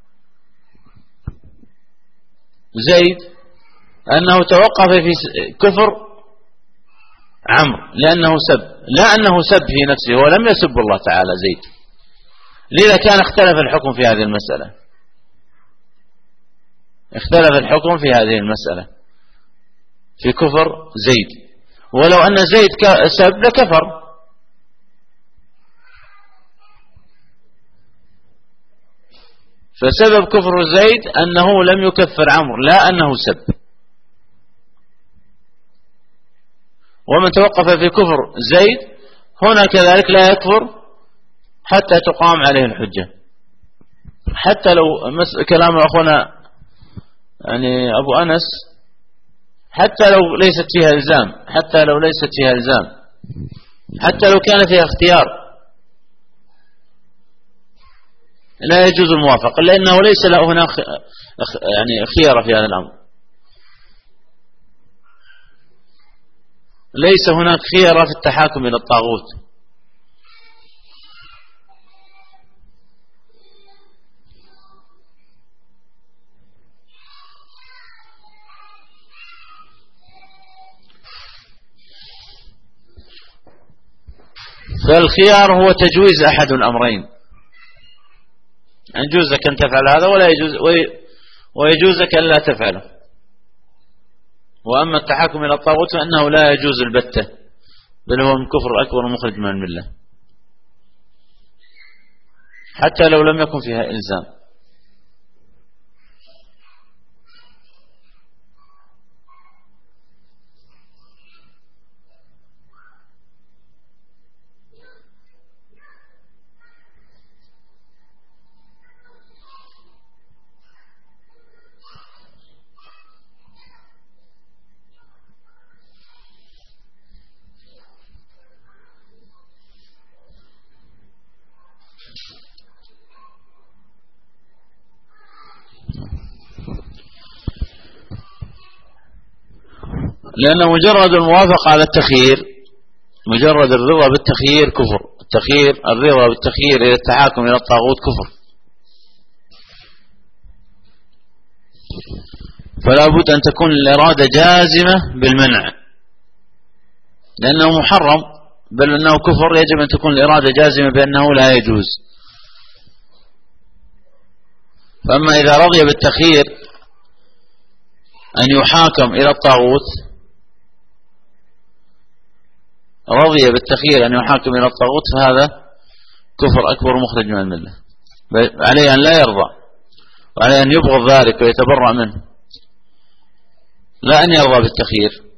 زيد أنه توقف في كفر عمرو لأنه سب، لا أنه سب في نفسه، ولم يسب الله تعالى زيد. لذا كان اختلف الحكم في هذه المسألة، اختلف الحكم في هذه المسألة في كفر زيد. ولو أن زيد سب لكفر، فسبب كفر زيد أنه لم يكفر عمرو، لا أنه سب. ومن توقف في كفر زيد هنا كذلك لا يكفر حتى تقام عليه الحجة. حتى لو كلام أخونا يعني أبو أنس، حتى لو ليست فيها إلزام، حتى لو ليست فيها إلزام، حتى لو كان فيها اختيار، لا يجوز الموافقة، لأنه ليس له هنا يعني خيار في هذا الأمر، ليس هناك خيار في التحاكم إلى الطاغوت. فالخيار هو تجويز أحد الأمرين، يجوز لك أن تفعل هذا ولا يجوز، ويجوز لك أن لا تفعله. وأما التحاكم إلى الطاغوت فإنه لا يجوز البتة، بل هو من كفر أكبر مخرج من الملة حتى لو لم يكن فيها إلزام. لأن مجرد الموافقة على التخيير، مجرد الرضا بالتخيير كفر، الرضا بالتخيير إلى التحاكم إلى الطاغوت كفر. فلا بد أن تكون الإرادة جازمة بالمنع، لأنه محرم، بل أنه كفر، يجب أن تكون الإرادة جازمة بأنه لا يجوز. فأما إذا رضي بالتخيير أن يحاكم إلى الطاغوت، رضي بالتخيير أن يحاكم إلى الطاغوت، فهذا كفر أكبر مخرج من الملة، عليه أن لا يرضى، وعليه أن يبغض ذلك ويتبرأ منه، لا أن يرضى بالتخيير.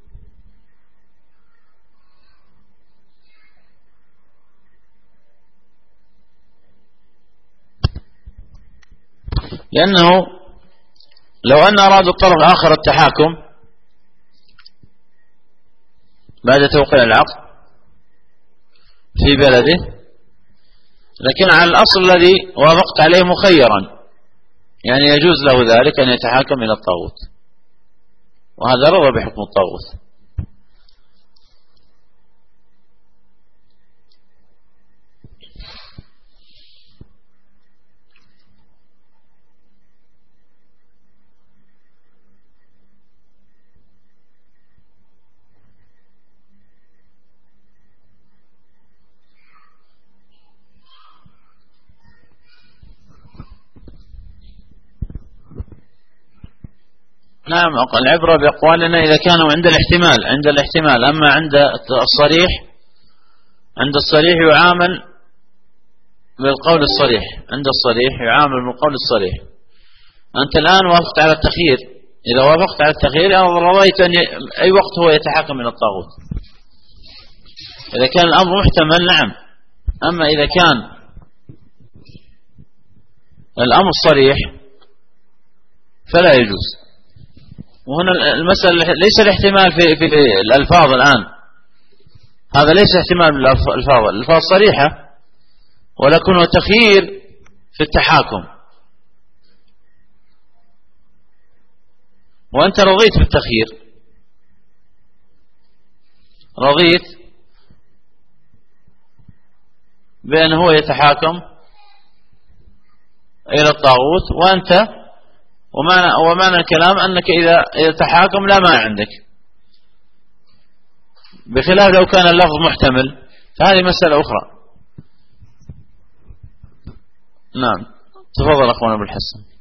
لأنه لو أن أراد الطرف الآخر التحاكم بعد توقيع العقد في بلده، لكن على الأصل الذي وافقت عليه مخيرا، يعني يجوز له ذلك أن يتحاكم إلى الطاغوت، وهذا رضى بحكم الطاغوت. نعم، العبرة بأقوالنا إذا كانوا عند الاحتمال، أما عند الصريح يعامل بالقول الصريح، عند الصريح يعامل بالقول الصريح. أنت الآن وافقت على التخيير، إذا وافقت على التخيير أو رضيت أن أي وقت هو يتحاكم إلى الطاغوت، إذا كان الأمر محتمل نعم. أما إذا كان الأمر صريح فلا يجوز. وهنا المسألة ليس الاحتمال في الألفاظ الآن، هذا ليس احتمال الألفاظ صريحة، ولكن هو تخيير في التحاكم، وأنت رضيت بالتخيير، رضيت بأن هو يتحاكم إلى الطاغوت، وأنت ومعنى الكلام أنك إذا تحاكم لا ما عندك، بخلاف لو كان اللفظ محتمل فهذه مسألة أخرى. نعم، تفضل أخونا أبو الحسن.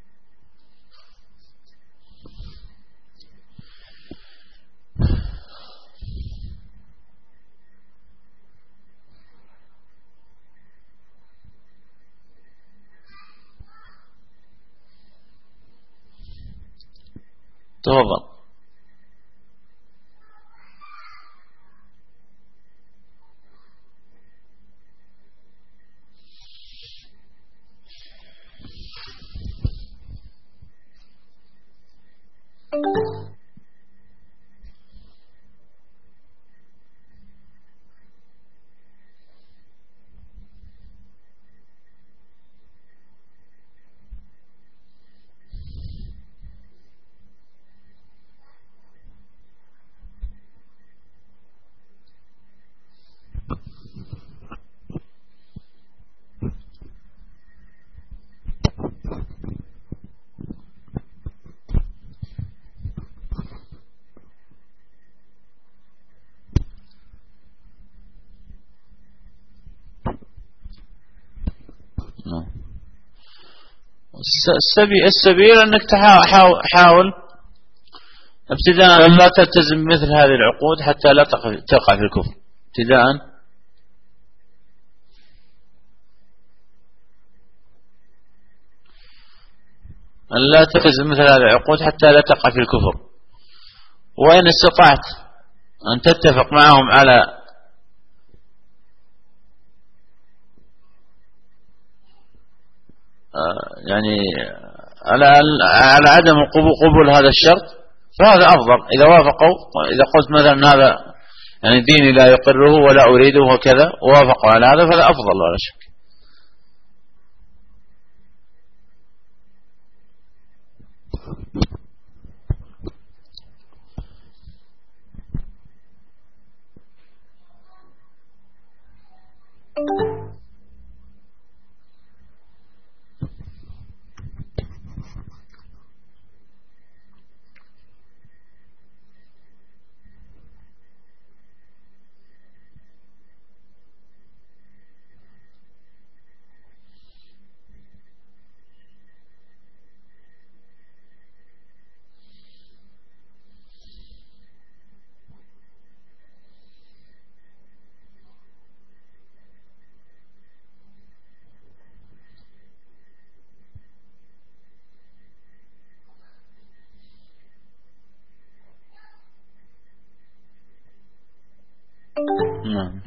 تفضل. السبيل أنك حاول ابتداء لا تلتزم مثل هذه العقود حتى لا تقع في الكفر ابتداء. أن لا تلتزم مثل هذه العقود حتى لا تقع في الكفر، وإن استطعت أن تتفق معهم على يعني على عدم قبول هذا الشرط فهذا أفضل. إذا وافقوا، إذا قلت مثلا هذا يعني ديني لا يقره ولا أريده وكذا ووافقوا على هذا فهذا أفضل ولا شك. نعم.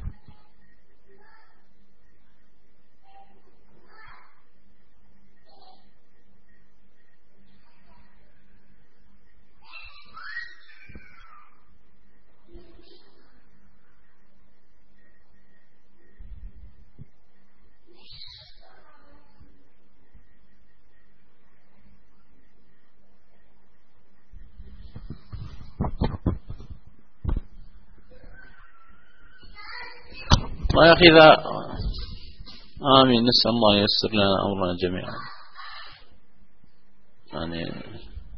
يا أخي آمين، نسأل الله ييسر لنا أمرنا جميعا. يعني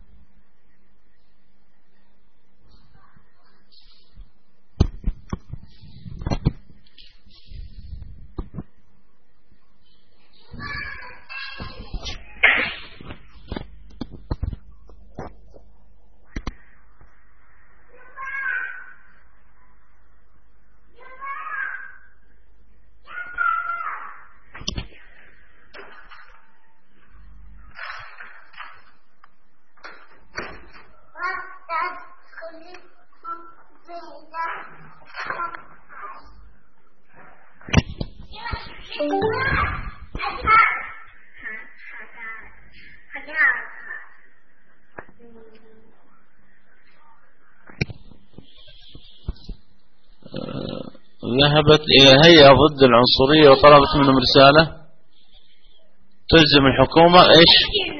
ذهبت إلى هيئة ضد العنصرية وطلبت منهم رسالة تلزم الحكومة إيش؟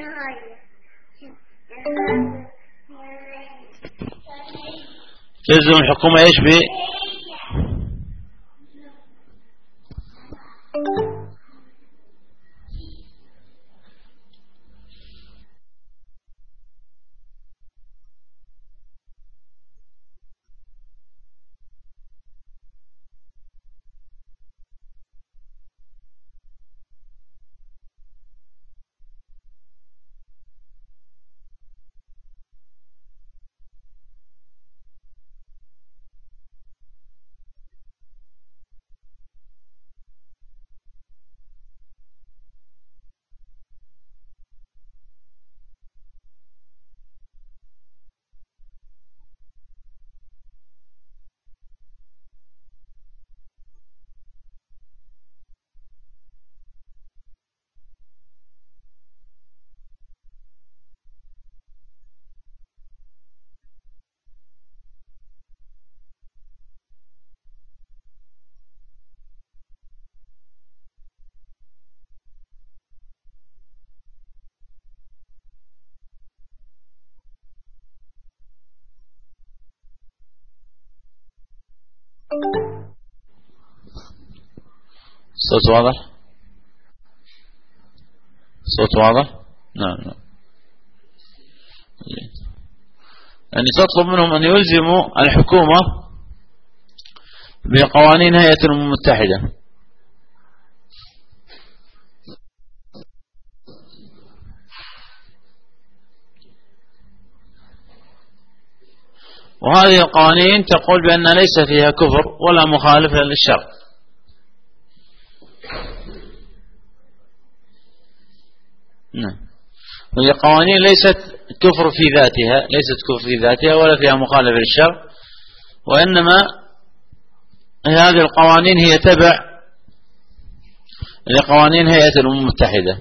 تلزم الحكومة إيش بي؟ صوت واضح؟ صوت واضح؟ نعم. يعني تطلب منهم أن يلزموا الحكومة بقوانين هيئة الأمم المتحدة. وهذه القوانين تقول بأن ليس فيها كفر ولا مخالفة للشرع. نعم. هذه القوانين ليست كفر في ذاتها، ليست كفر في ذاتها ولا فيها مخالفة للشرع، وإنما هذه القوانين هي تبع لقوانين هيئة الأمم المتحدة.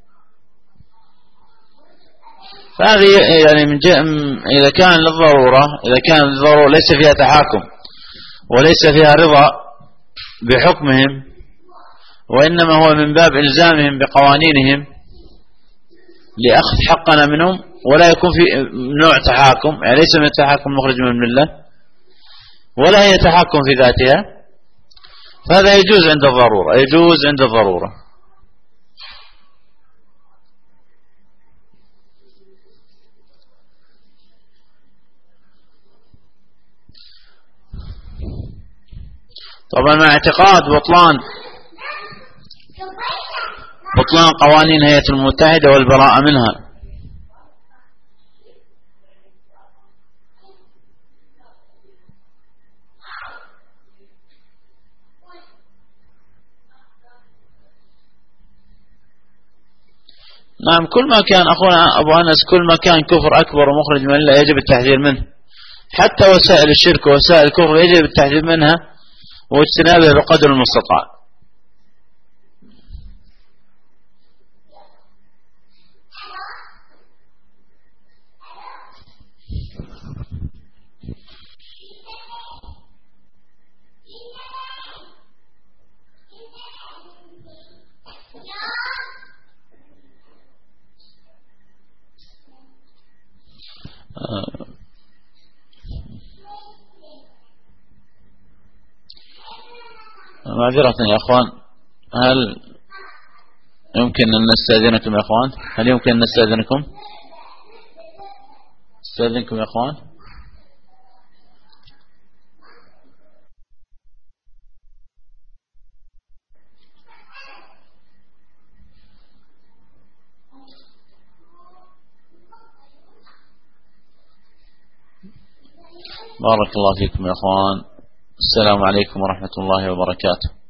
فهذه يعني إذا كان للضرورة، إذا كان الضرورة ليس فيها تحاكم وليس فيها رضا بحكمهم، وإنما هو من باب إلزامهم بقوانينهم لأخذ حقنا منهم، ولا يكون في نوع تحاكم، يعني ليس من التحاكم مخرج من الملة ولا هي تحاكم في ذاتها، فهذا يجوز عند الضرورة، يجوز عند الضرورة. طبعا مع اعتقاد بطلان قوانين هيئة المتحدة والبراءة منها. نعم، كل ما كان أخونا أبو أنس، كل ما كان كفر أكبر ومخرج من الله يجب التحذير منه، حتى وسائل الشرك ووسائل الكفر يجب التحذير منها واجتنابها بقدر المستطاع. معذرة يا أخوان، هل يمكن أن نستأذنكم يا أخوان؟ هل يمكن أن نستأذنكم؟ استأذنكم يا أخوان. بارك الله فيكم يا أخوان. السلام عليكم ورحمة الله وبركاته.